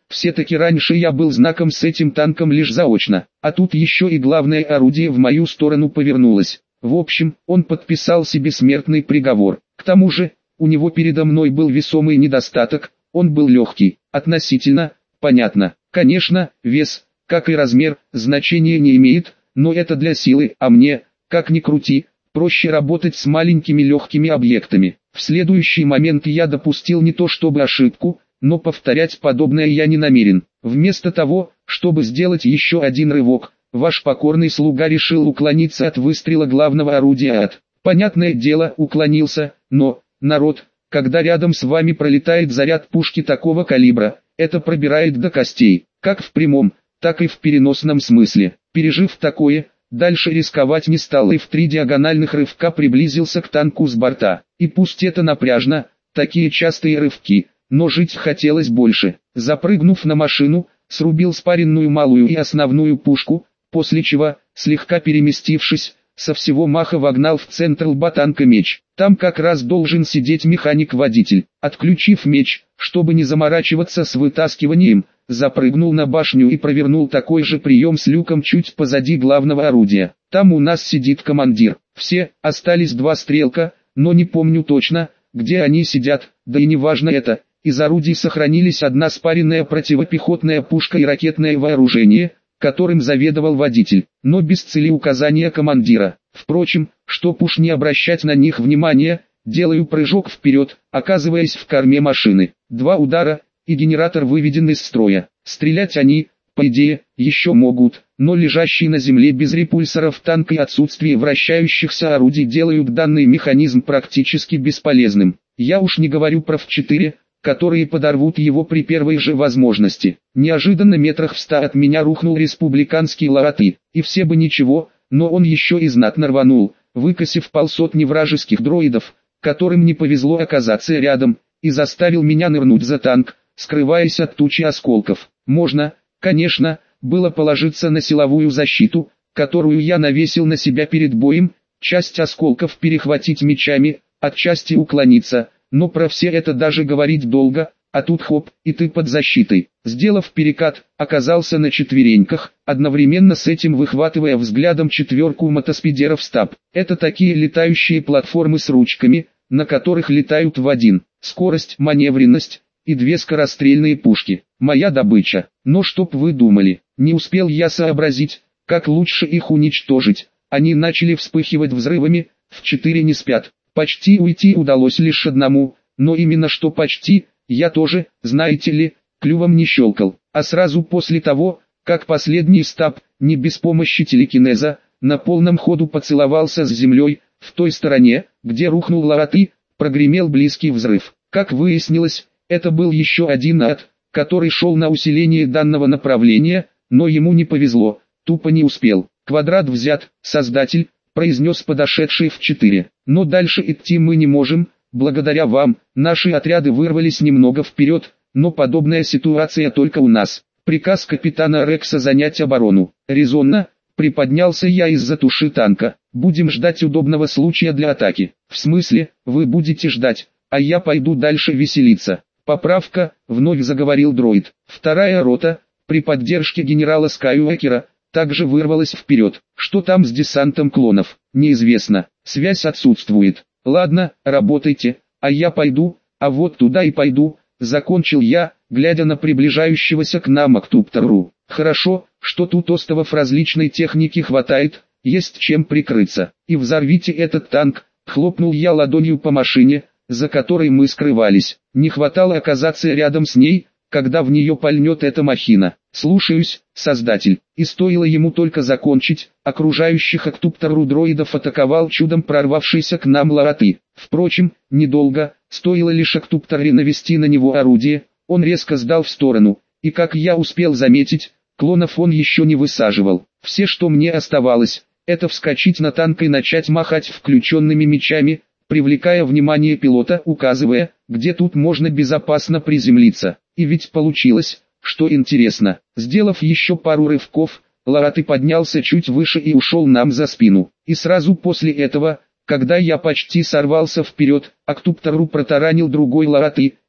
Все-таки раньше я был знаком с этим танком лишь заочно, а тут еще и главное орудие в мою сторону повернулось. В общем, он подписал себе смертный приговор. К тому же, у него передо мной был весомый недостаток, он был легкий, относительно, понятно. Конечно, вес, как и размер, значения не имеет, но это для силы, а мне, как ни крути, проще работать с маленькими легкими объектами. В следующий момент я допустил не то чтобы ошибку, но повторять подобное я не намерен. Вместо того, чтобы сделать еще один рывок, ваш покорный слуга решил уклониться от выстрела главного орудия понятное дело, уклонился, но, народ, когда рядом с вами пролетает заряд пушки такого калибра, это пробирает до костей, как в прямом, так и в переносном смысле. Пережив такое, дальше рисковать не стал и в 3 диагональных рывка приблизился к танку с борта. И пусть это напряжно, такие частые рывки, но жить хотелось больше. Запрыгнув на машину, срубил спаренную малую и основную пушку, после чего, слегка переместившись, со всего маха вогнал в центр лба танка меч. Там как раз должен сидеть механик-водитель. Отключив меч, чтобы не заморачиваться с вытаскиванием, запрыгнул на башню и провернул такой же прием с люком чуть позади главного орудия. Там у нас сидит командир. Все, остались 2 стрелка, но не помню точно, где они сидят, да и не важно это. Из орудий сохранились одна спаренная противопехотная пушка и ракетное вооружение, которым заведовал водитель, но без целеуказания командира. Впрочем, чтоб уж не обращать на них внимания, делаю прыжок вперед, оказываясь в корме машины. 2 удара, и генератор выведен из строя. Стрелять они, по идее, еще могут, но лежащий на земле без репульсоров танк и отсутствие вращающихся орудий делают данный механизм практически бесполезным. Я уж не говорю про F4, которые подорвут его при первой же возможности. Неожиданно метрах в 100 от меня рухнул республиканский Лараты, и все бы ничего, но он еще и знатно рванул, выкосив 500 вражеских дроидов, которым не повезло оказаться рядом, и заставил меня нырнуть за танк, скрываясь от тучи осколков. Можно, конечно, было положиться на силовую защиту, которую я навесил на себя перед боем, часть осколков перехватить мечами, отчасти уклониться, но про все это даже говорить долго, а тут хоп, и ты под защитой. Сделав перекат, оказался на четвереньках, одновременно с этим выхватывая взглядом 4 мотоспидеров стаб. Это такие летающие платформы с ручками, на которых летают в один. Скорость, маневренность и 2 скорострельные пушки. Моя добыча. Но чтоб вы думали, не успел я сообразить, как лучше их уничтожить. Они начали вспыхивать взрывами, F4 не спят. Почти уйти удалось лишь одному, но именно что почти, я тоже, знаете ли, клювом не щелкал. А сразу после того, как последний стаб, не без помощи телекинеза, на полном ходу поцеловался с землей, в той стороне, где рухнул Лараты, прогремел близкий взрыв. Как выяснилось, это был еще один ад, который шел на усиление данного направления, но ему не повезло, тупо не успел. Квадрат взят, создатель, произнес подошедший F4. Но дальше идти мы не можем, благодаря вам, наши отряды вырвались немного вперед, но подобная ситуация только у нас. Приказ капитана Рекса занять оборону. Резонно, приподнялся я из-за туши танка. Будем ждать удобного случая для атаки. В смысле, вы будете ждать, а я пойду дальше веселиться. Поправка, вновь заговорил дроид. 2-я рота, при поддержке генерала Скайуэкера, также вырвалась вперед. Что там с десантом клонов, неизвестно. Связь отсутствует. Ладно, работайте, а я пойду, а вот туда и пойду, закончил я, глядя на приближающегося к нам Актуптору. Хорошо, что тут остовов различной техники хватает, есть чем прикрыться. И взорвите этот танк, хлопнул я ладонью по машине, за которой мы скрывались. Не хватало оказаться рядом с ней, когда в нее пальнет эта махина. Слушаюсь, создатель. И стоило ему только закончить, окружающих Актуптору дроидов атаковал чудом прорвавшийся к нам Лараты. Впрочем, недолго, стоило лишь Актупторе навести на него орудие, он резко сдал в сторону, и как я успел заметить, клонов он еще не высаживал. Все, что мне оставалось, это вскочить на танк и начать махать включенными мечами, привлекая внимание пилота, указывая, где тут можно безопасно приземлиться. И ведь получилось, что интересно. Сделав еще пару рывков, Лараты поднялся чуть выше и ушел нам за спину. И сразу после этого, когда я почти сорвался вперед, Актуптору протаранил другой Лараты,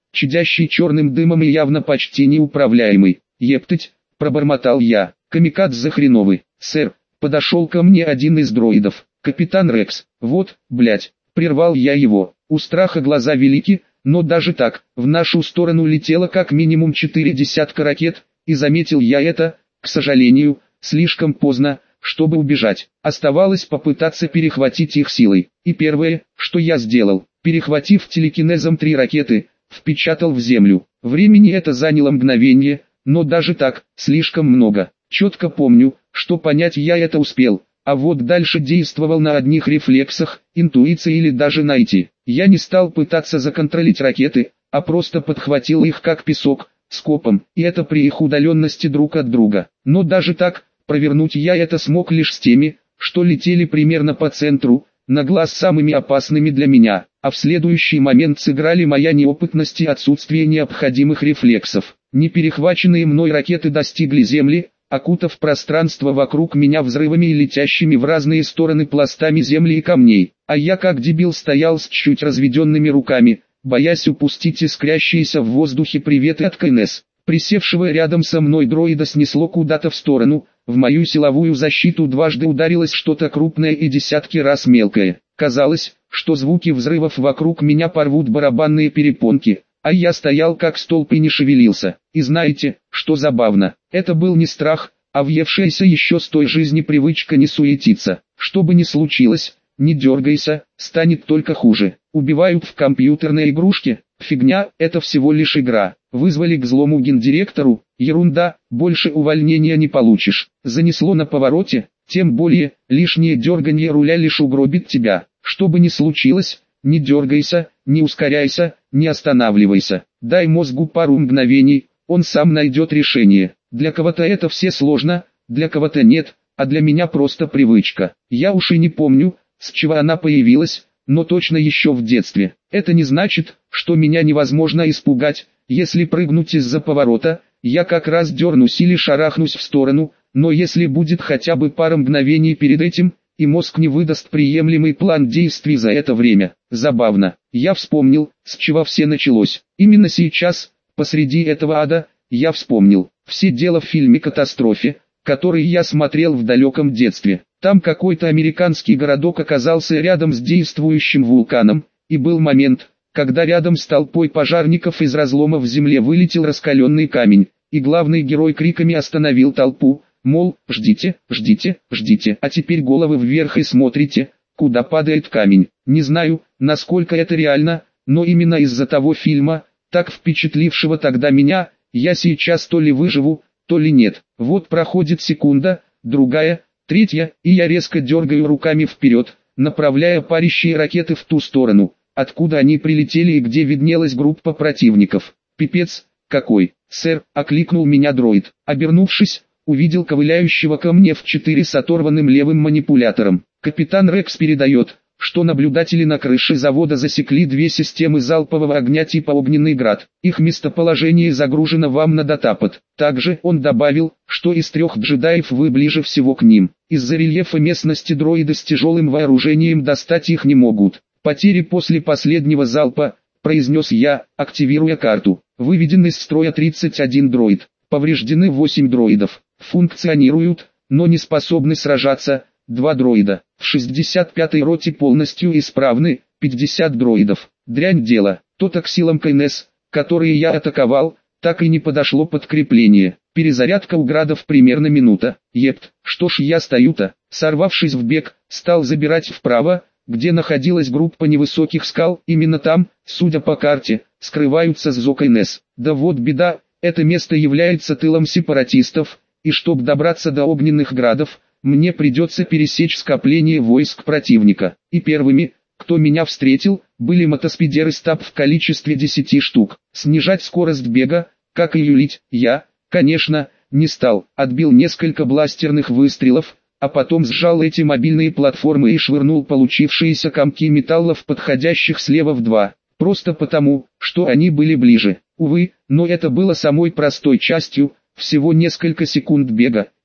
чадящий черным дымом и явно почти неуправляемый. «Ептать», — пробормотал я, — «камикадзе хреновый». «Сэр», — подошел ко мне один из дроидов, — «капитан Рекс». «Вот, блять», — прервал я его, — у страха глаза велики, но даже так, в нашу сторону летело как минимум 4 десятка ракет, и заметил я это, к сожалению, слишком поздно, чтобы убежать. Оставалось попытаться перехватить их силой. И первое, что я сделал, перехватив телекинезом 3 ракеты, впечатал в землю. Времени это заняло мгновение, но даже так, слишком много. Четко помню, что понять я это успел, а вот дальше действовал на одних рефлексах, интуиции или даже найти. Я не стал пытаться законтролить ракеты, а просто подхватил их как песок, скопом, и это при их удаленности друг от друга. Но даже так, провернуть я это смог лишь с теми, что летели примерно по центру, на глаз самыми опасными для меня, а в следующий момент сыграли моя неопытность и отсутствие необходимых рефлексов. Неперехваченные мной ракеты достигли земли, окутав пространство вокруг меня взрывами и летящими в разные стороны пластами земли и камней, а я как дебил стоял с чуть разведенными руками, боясь упустить искрящиеся в воздухе приветы от КНС. Присевшего рядом со мной дроида снесло куда-то в сторону, в мою силовую защиту дважды ударилось что-то крупное и десятки раз мелкое. Казалось, что звуки взрывов вокруг меня порвут барабанные перепонки, а я стоял как столб и не шевелился. И знаете, что забавно? Это был не страх, а въевшаяся еще с той жизни привычка не суетиться. Что бы ни случилось, не дергайся, станет только хуже. Убивают в компьютерной игрушке? Фигня, это всего лишь игра. Вызвали к злому гендиректору? Ерунда, больше увольнения не получишь. Занесло на повороте? Тем более, лишнее дерганье руля лишь угробит тебя. Что бы ни случилось, не дергайся, не ускоряйся, не останавливайся. Дай мозгу пару мгновений, он сам найдет решение. Для кого-то это все сложно, для кого-то нет, а для меня просто привычка. Я уж и не помню, с чего она появилась, но точно еще в детстве. Это не значит, что меня невозможно испугать, если прыгнуть из-за поворота, я как раз дернусь или шарахнусь в сторону, но если будет хотя бы пара мгновений перед этим, и мозг не выдаст приемлемый план действий за это время. Забавно. Я вспомнил, с чего все началось. Именно сейчас, посреди этого ада, я вспомнил. Все дело в фильме «Катастрофе», который я смотрел в далеком детстве. Там какой-то американский городок оказался рядом с действующим вулканом, и был момент, когда рядом с толпой пожарников из разлома в земле вылетел раскаленный камень, и главный герой криками остановил толпу, мол, ждите, ждите, ждите, а теперь головы вверх и смотрите, куда падает камень. Не знаю, насколько это реально, но именно из-за того фильма, так впечатлившего тогда меня, я сейчас то ли выживу, то ли нет. Вот проходит секунда, другая, третья, и я резко дергаю руками вперед, направляя парящие ракеты в ту сторону, откуда они прилетели и где виднелась группа противников. Пипец, какой! «Сэр», — окликнул меня дроид. Обернувшись, увидел ковыляющего ко мне в 4 с оторванным левым манипулятором. «Капитан Рекс передает, что наблюдатели на крыше завода засекли 2 системы залпового огня типа «Огненный град». Их местоположение загружено вам на датапад. Также он добавил, что из 3 джедаев вы ближе всего к ним. Из-за рельефа местности дроиды с тяжелым вооружением достать их не могут. Потери после последнего залпа, произнес я, активируя карту. Выведен из строя 31 дроид. Повреждены 8 дроидов. Функционируют, но не способны сражаться, 2 дроида. В 65-й роте полностью исправны, 50 дроидов. Дрянь дело. То-то к силам КНС, которые я атаковал, так и не подошло подкрепление. Перезарядка у градов примерно минута. Епт, что ж я стою-то? Сорвавшись в бег, стал забирать вправо, где находилась группа невысоких скал. Именно там, судя по карте, скрываются ЗО КНС. Да вот беда, это место является тылом сепаратистов, и чтобы добраться до огненных градов, мне придется пересечь скопление войск противника. И первыми, кто меня встретил, были мотоспидеры СТАП в количестве 10 штук. Снижать скорость бега, как и юлить, я, конечно, не стал. Отбил несколько бластерных выстрелов, а потом сжал эти мобильные платформы и швырнул получившиеся комки металлов, подходящих слева в 2. Просто потому, что они были ближе. Увы, но это было самой простой частью, всего несколько секунд бега,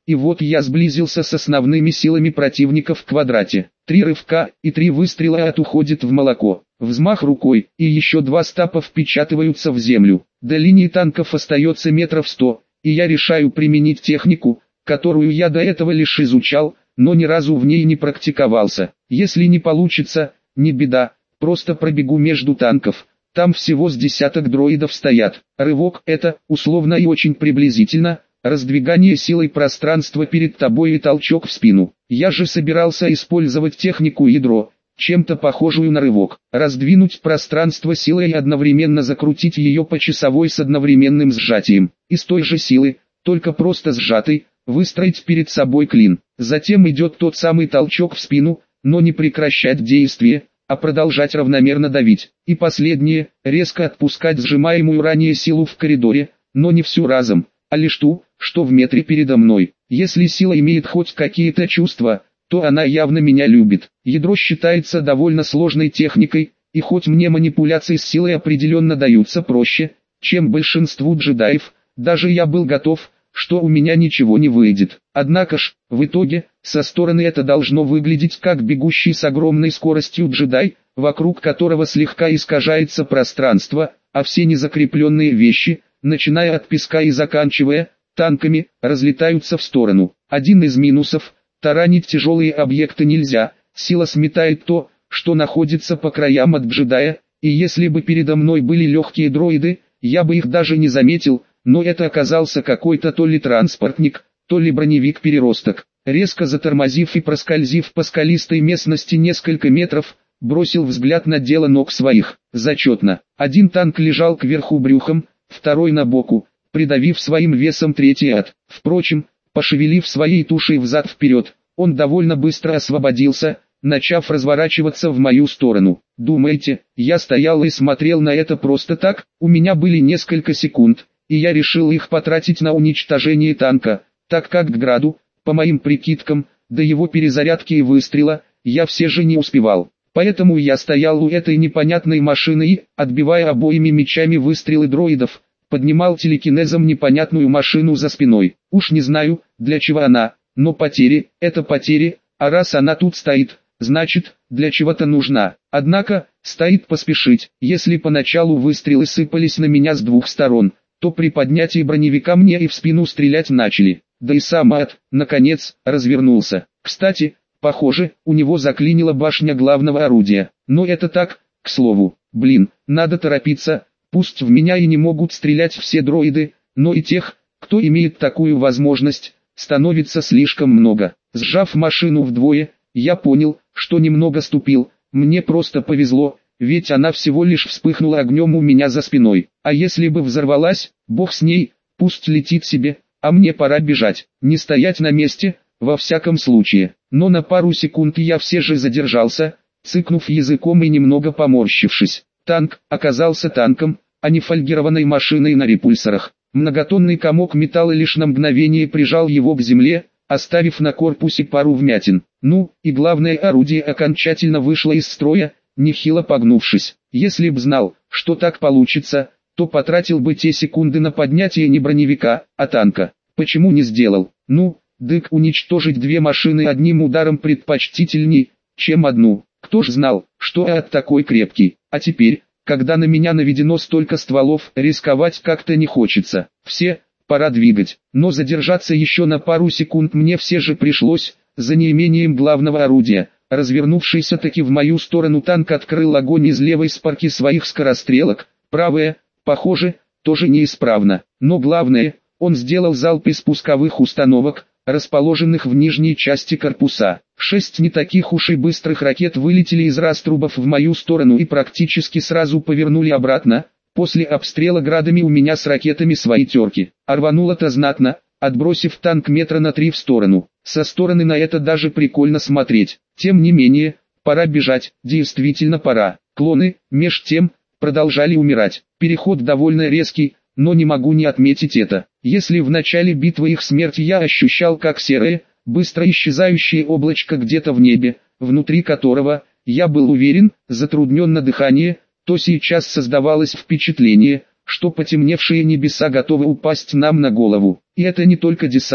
и вот я сблизился с основными силами противника в квадрате. 3 рывка и 3 выстрела от уходит в молоко. Взмах рукой, и еще 2 стапа впечатываются в землю. До линии танков остается метров 100, и я решаю применить технику, которую я до этого лишь изучал, но ни разу в ней не практиковался. Если не получится, не беда, просто пробегу между танков. Там всего с десяток дроидов стоят. Рывок – это, условно и очень приблизительно, раздвигание силой пространства перед тобой и толчок в спину. Я же собирался использовать технику ядро, чем-то похожую на рывок. Раздвинуть пространство силой и одновременно закрутить ее по часовой с одновременным сжатием. Из той же силы, только просто сжатой, выстроить перед собой клин. Затем идет тот самый толчок в спину, но не прекращать действие, а продолжать равномерно давить. И последнее, резко отпускать сжимаемую ранее силу в коридоре, но не всю разом, а лишь ту, что в метре передо мной. Если сила имеет хоть какие-то чувства, то она явно меня любит. Ядро считается довольно сложной техникой, и хоть мне манипуляции с силой определенно даются проще, чем большинству джедаев, даже я был готов, что у меня ничего не выйдет. Однако ж, в итоге, со стороны это должно выглядеть как бегущий с огромной скоростью джедай, вокруг которого слегка искажается пространство, а все незакрепленные вещи, начиная от песка и заканчивая танками, разлетаются в сторону. Один из минусов – таранить тяжелые объекты нельзя, сила сметает то, что находится по краям от джедая, и если бы передо мной были легкие дроиды, я бы их даже не заметил, но это оказался какой-то то ли транспортник, то ли броневик-переросток. Резко затормозив и проскользив по скалистой местности несколько метров, бросил взгляд на дело ног своих. Зачетно. Один танк лежал кверху брюхом, второй на боку, придавив своим весом третий ад. Впрочем, пошевелив своей тушей взад-вперед, он довольно быстро освободился, начав разворачиваться в мою сторону. Думаете, я стоял и смотрел на это просто так? У меня были несколько секунд, и я решил их потратить на уничтожение танка, так как к граду, по моим прикидкам, до его перезарядки и выстрела, я все же не успевал. Поэтому я стоял у этой непонятной машины и, отбивая обоими мечами выстрелы дроидов, поднимал телекинезом непонятную машину за спиной. Уж не знаю, для чего она, но потери – это потери, а раз она тут стоит, значит, для чего-то нужна. Однако, стоит поспешить. Если поначалу выстрелы сыпались на меня с двух сторон, то при поднятии броневика мне и в спину стрелять начали. Да и сам ад, наконец, развернулся. Кстати, похоже, у него заклинила башня главного орудия. Но это так, к слову. Блин, надо торопиться, пусть в меня и не могут стрелять все дроиды, но и тех, кто имеет такую возможность, становится слишком много. Сжав машину вдвое, я понял, что немного ступил, мне просто повезло, ведь она всего лишь вспыхнула огнем у меня за спиной. А если бы взорвалась, бог с ней, пусть летит себе, а мне пора бежать, не стоять на месте, во всяком случае. Но на пару секунд я все же задержался, цыкнув языком и немного поморщившись. Танк оказался танком, а не фольгированной машиной на репульсорах. Многотонный комок металла лишь на мгновение прижал его к земле, оставив на корпусе пару вмятин. Ну, и главное, орудие окончательно вышло из строя, нехило погнувшись. Если б знал, что так получится, то потратил бы те секунды на поднятие не броневика, а танка. Почему не сделал? Ну, дык, уничтожить две машины одним ударом предпочтительней, чем одну. Кто ж знал, что ад такой крепкий. А теперь, когда на меня наведено столько стволов, рисковать как-то не хочется. Все, пора двигать. Но задержаться еще на пару секунд мне все же пришлось, за неимением главного орудия. Развернувшийся таки в мою сторону танк открыл огонь из левой спарки своих скорострелок, правая, похоже, тоже неисправна. Но главное, он сделал залп из пусковых установок, расположенных в нижней части корпуса. 6 не таких уж и быстрых ракет вылетели из раструбов в мою сторону и практически сразу повернули обратно. После обстрела градами у меня с ракетами свои терки. А рвануло-то знатно, отбросив танк метра на 3 в сторону. Со стороны на это даже прикольно смотреть. Тем не менее, пора бежать, действительно пора. Клоны, меж тем, продолжали умирать. Переход довольно резкий, но не могу не отметить это. Если в начале битвы их смерти я ощущал как серое, быстро исчезающее облачко где-то в небе, внутри которого, я был уверен, затрудненно дыхание, то сейчас создавалось впечатление, что потемневшие небеса готовы упасть нам на голову. И это не только десант,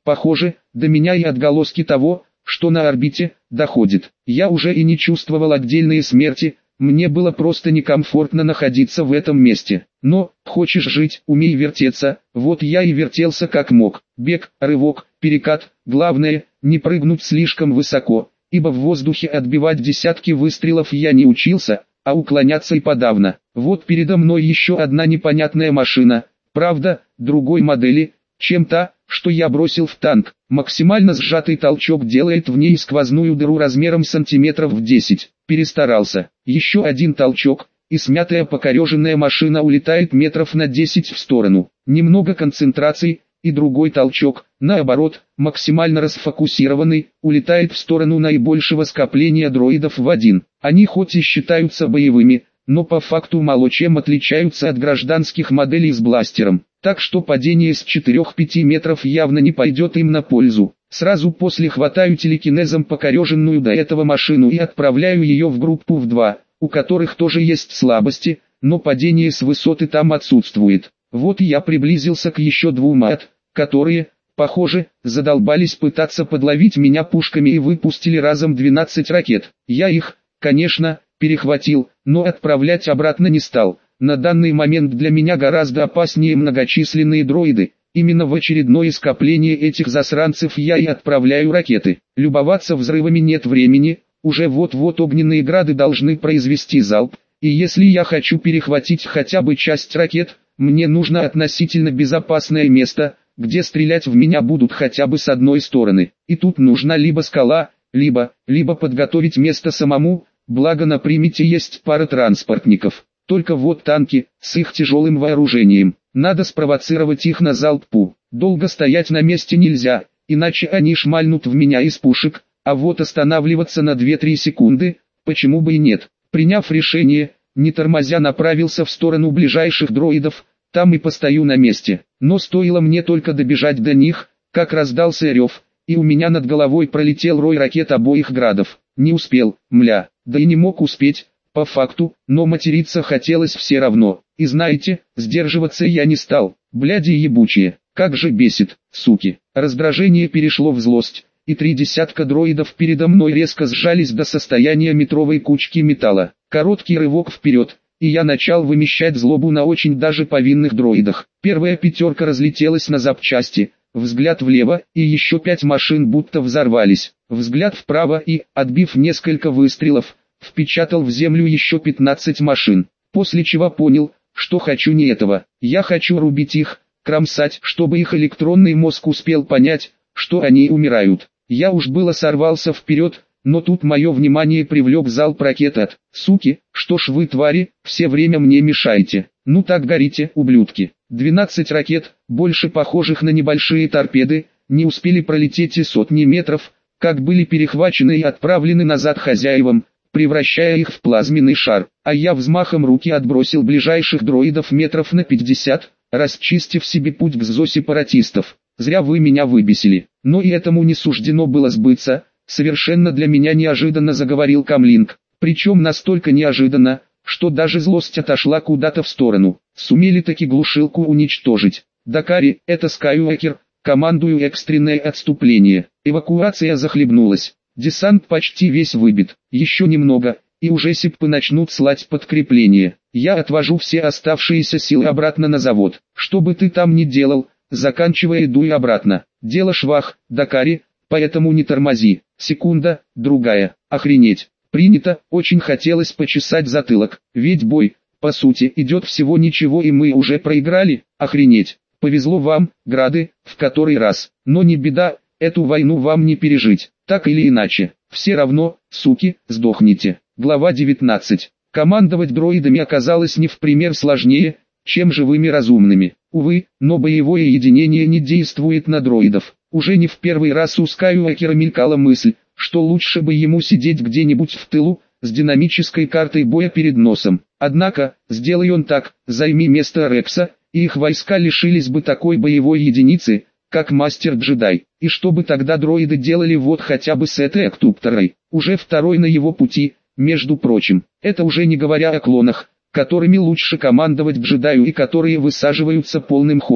Похоже, до меня и отголоски того, что на орбите, доходит. Я уже и не чувствовал отдельные смерти, мне было просто некомфортно находиться в этом месте. Но, хочешь жить, умей вертеться, вот я и вертелся как мог. Бег, рывок, перекат, главное, не прыгнуть слишком высоко, ибо в воздухе отбивать десятки выстрелов я не учился, а уклоняться и подавно. Вот передо мной еще одна непонятная машина, правда, другой модели, чем та, что я бросил в танк. Максимально сжатый толчок делает в ней сквозную дыру размером сантиметров в 10. Перестарался. Еще один толчок, и смятая покореженная машина улетает метров на 10 в сторону. Немного концентрации, и другой толчок, наоборот, максимально расфокусированный, улетает в сторону наибольшего скопления дроидов в один. Они хоть и считаются боевыми, но по факту мало чем отличаются от гражданских моделей с бластером. Так что падение с 4-5 метров явно не пойдет им на пользу. Сразу после хватаю телекинезом покореженную до этого машину и отправляю ее в группу в 2, у которых тоже есть слабости, но падение с высоты там отсутствует. Вот я приблизился к еще двум которые, похоже, задолбались пытаться подловить меня пушками и выпустили разом 12 ракет. Я их, конечно, перехватил, но отправлять обратно не стал. На данный момент для меня гораздо опаснее многочисленные дроиды. Именно в очередное скопление этих засранцев я и отправляю ракеты. Любоваться взрывами нет времени, уже вот-вот огненные грады должны произвести залп. И если я хочу перехватить хотя бы часть ракет, мне нужно относительно безопасное место, где стрелять в меня будут хотя бы с одной стороны. И тут нужна либо скала, либо подготовить место самому, благо на примете есть пара транспортников. Только вот танки, с их тяжелым вооружением, надо спровоцировать их на залпу. Долго стоять на месте нельзя, иначе они шмальнут в меня из пушек, а вот останавливаться на 2-3 секунды, почему бы и нет. Приняв решение, не тормозя направился в сторону ближайших дроидов, там и постою на месте. Но стоило мне только добежать до них, как раздался рев, и у меня над головой пролетел рой ракет обоих градов. Не успел, мля, да и не мог успеть. По факту, но материться хотелось все равно. И знаете, сдерживаться я не стал. Бляди ебучие, как же бесит, суки. Раздражение перешло в злость, и 3 десятка дроидов передо мной резко сжались до состояния метровой кучки металла. Короткий рывок вперед, и я начал вымещать злобу на очень даже повинных дроидах. Первая пятерка разлетелась на запчасти, взгляд влево, и еще 5 машин будто взорвались. Взгляд вправо и, отбив несколько выстрелов, впечатал в землю еще 15 машин, после чего понял, что хочу не этого. Я хочу рубить их, кромсать, чтобы их электронный мозг успел понять, что они умирают. Я уж было сорвался вперед, но тут мое внимание привлек залп ракет от «Суки, что ж вы, твари, все время мне мешаете. Ну так горите, ублюдки». 12 ракет, больше похожих на небольшие торпеды, не успели пролететь и сотни метров, как были перехвачены и отправлены назад хозяевам, превращая их в плазменный шар, а я взмахом руки отбросил ближайших дроидов метров на 50, расчистив себе путь к ЗО сепаратистов. Зря вы меня выбесили, но и этому не суждено было сбыться. Совершенно для меня неожиданно заговорил Камлинг, причем настолько неожиданно, что даже злость отошла куда-то в сторону. Сумели таки глушилку уничтожить. Дакари, это Скайуокер, командую экстренное отступление. Эвакуация захлебнулась. Десант почти весь выбит, еще немного, и уже сеппы начнут слать подкрепление. Я отвожу все оставшиеся силы обратно на завод. Что бы ты там ни делал, заканчивай и дуй обратно. Дело швах, Дакари, поэтому не тормози. Секунда, другая, охренеть. Принято, очень хотелось почесать затылок, ведь бой, по сути, идет всего ничего и мы уже проиграли, охренеть. Повезло вам, грады, в который раз, но не беда, эту войну вам не пережить. Так или иначе, все равно, суки, сдохните. Глава 19. Командовать дроидами оказалось не в пример сложнее, чем живыми разумными. Увы, но боевое единение не действует на дроидов. Уже не в первый раз у Скайуокера мелькала мысль, что лучше бы ему сидеть где-нибудь в тылу, с динамической картой боя перед носом. Однако, сделай он так, займи место Рекса, и их войска лишились бы такой боевой единицы, как мастер-джедай. И что бы тогда дроиды делали вот хотя бы с этой Октупторой, уже второй на его пути, между прочим. Это уже не говоря о клонах, которыми лучше командовать джедаю и которые высаживаются полным ходом.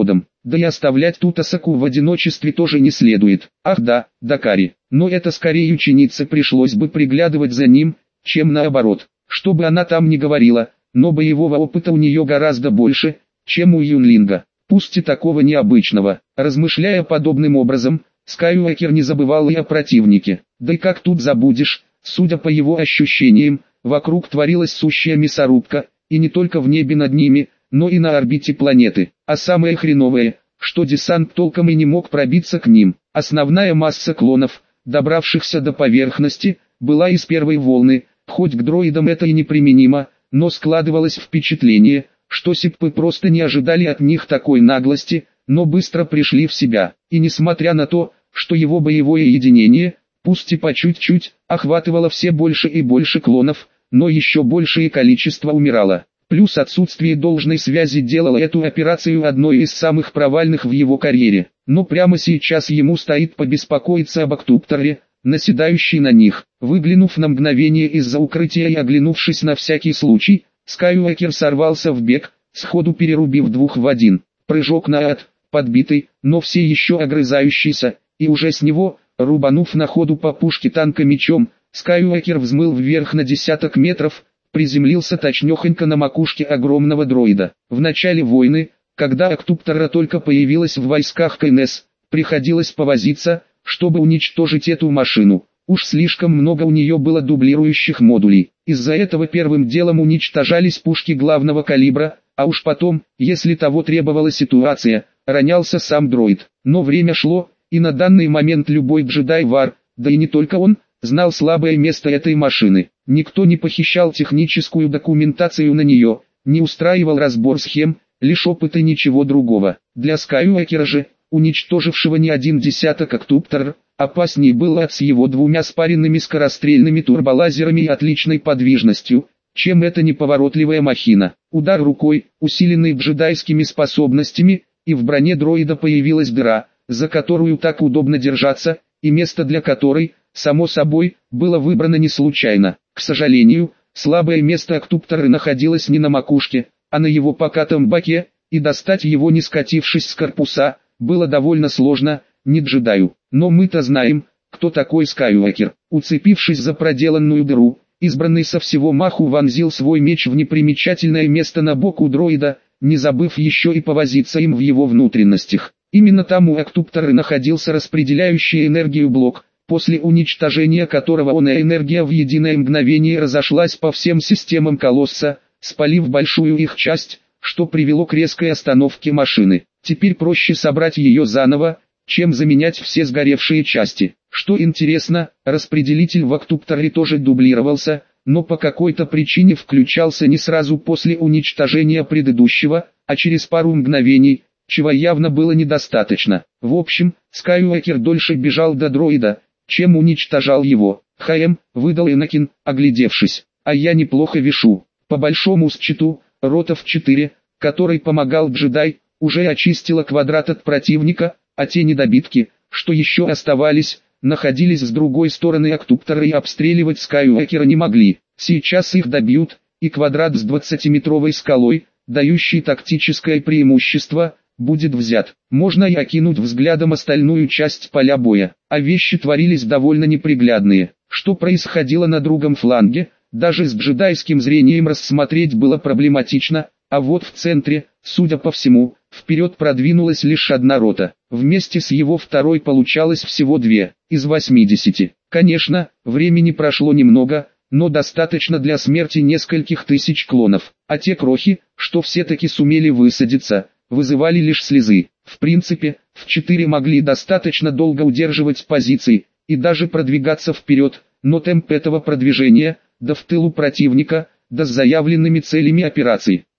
да и оставлять Тутасаку в одиночестве тоже не следует. Ах да, Дакари, но это скорее ученице пришлось бы приглядывать за ним, чем наоборот. Что бы она там ни говорила, но боевого опыта у нее гораздо больше, чем у Юнлинга. Пусть и такого необычного. Размышляя подобным образом, Скайуокер не забывал и о противнике. Да и как тут забудешь, судя по его ощущениям, вокруг творилась сущая мясорубка, и не только в небе над ними, но и на орбите планеты. А самое хреновое, что десант толком и не мог пробиться к ним. Основная масса клонов, добравшихся до поверхности, была из первой волны, хоть к дроидам это и неприменимо, но складывалось впечатление, что сиппы просто не ожидали от них такой наглости, но быстро пришли в себя. И несмотря на то, что его боевое единение, пусть и по чуть-чуть, охватывало все больше и больше клонов, но еще большее количество умирало. Плюс отсутствие должной связи делало эту операцию одной из самых провальных в его карьере. Но прямо сейчас ему стоит побеспокоиться об Октупторе, наседающий на них. Выглянув на мгновение из-за укрытия и оглянувшись на всякий случай, Скайуокер сорвался в бег, сходу перерубив двух в один. Прыжок на ад, подбитый, но все еще огрызающийся, и уже с него, рубанув на ходу по пушке танка мечом, Скайуокер взмыл вверх на десяток метров, приземлился точнёхонько на макушке огромного дроида. В начале войны, когда Октуптора только появилась в войсках КНС, приходилось повозиться, чтобы уничтожить эту машину. Уж слишком много у нее было дублирующих модулей. Из-за этого первым делом уничтожались пушки главного калибра, а уж потом, если того требовала ситуация, ронялся сам дроид. Но время шло, и на данный момент любой джедай-вар, да и не только он, знал слабое место этой машины. Никто не похищал техническую документацию на нее, не устраивал разбор схем, лишь опыт и ничего другого. Для Скайуокера же, уничтожившего не один десяток Октуптор, опаснее было с его двумя спаренными скорострельными турболазерами и отличной подвижностью, чем эта неповоротливая махина. Удар рукой, усиленный джедайскими способностями, и в броне дроида появилась дыра, за которую так удобно держаться, и место для которой, само собой, было выбрано не случайно. К сожалению, слабое место Октуптора находилось не на макушке, а на его покатом боке, и достать его, не скатившись с корпуса, было довольно сложно, не джедаю. Но мы-то знаем, кто такой Скайуокер. Уцепившись за проделанную дыру, избранный со всего маху вонзил свой меч в непримечательное место на боку дроида, не забыв еще и повозиться им в его внутренностях. Именно там у Октуптора находился распределяющий энергию блок, после уничтожения которого энергия в единое мгновение разошлась по всем системам Колосса, спалив большую их часть, что привело к резкой остановке машины. Теперь проще собрать ее заново, чем заменять все сгоревшие части. Что интересно, распределитель в Октупторе тоже дублировался, но по какой-то причине включался не сразу после уничтожения предыдущего, а через пару мгновений, чего явно было недостаточно. В общем, Скайуокер дольше бежал до дроида, чем уничтожал его. Выдал Энакин, оглядевшись. А я неплохо вешу. По большому счету, рота в 4, который помогал джедай, уже очистила квадрат от противника, а те недобитки, что еще оставались, находились с другой стороны Октуптора и обстреливать Скайуокера не могли. Сейчас их добьют, и квадрат с 20-метровой скалой, дающий тактическое преимущество, будет взят. Можно и окинуть взглядом остальную часть поля боя. А вещи творились довольно неприглядные. Что происходило на другом фланге, даже с джедайским зрением рассмотреть было проблематично, а вот в центре, судя по всему, вперед продвинулась лишь одна рота. Вместе с его второй получалось всего 2 из 80. Конечно, времени прошло немного, но достаточно для смерти нескольких тысяч клонов. А те крохи, что все-таки сумели высадиться, вызывали лишь слезы. В принципе, в 4 могли достаточно долго удерживать позиции, и даже продвигаться вперед, но темп этого продвижения, да в тылу противника, да с заявленными целями операции,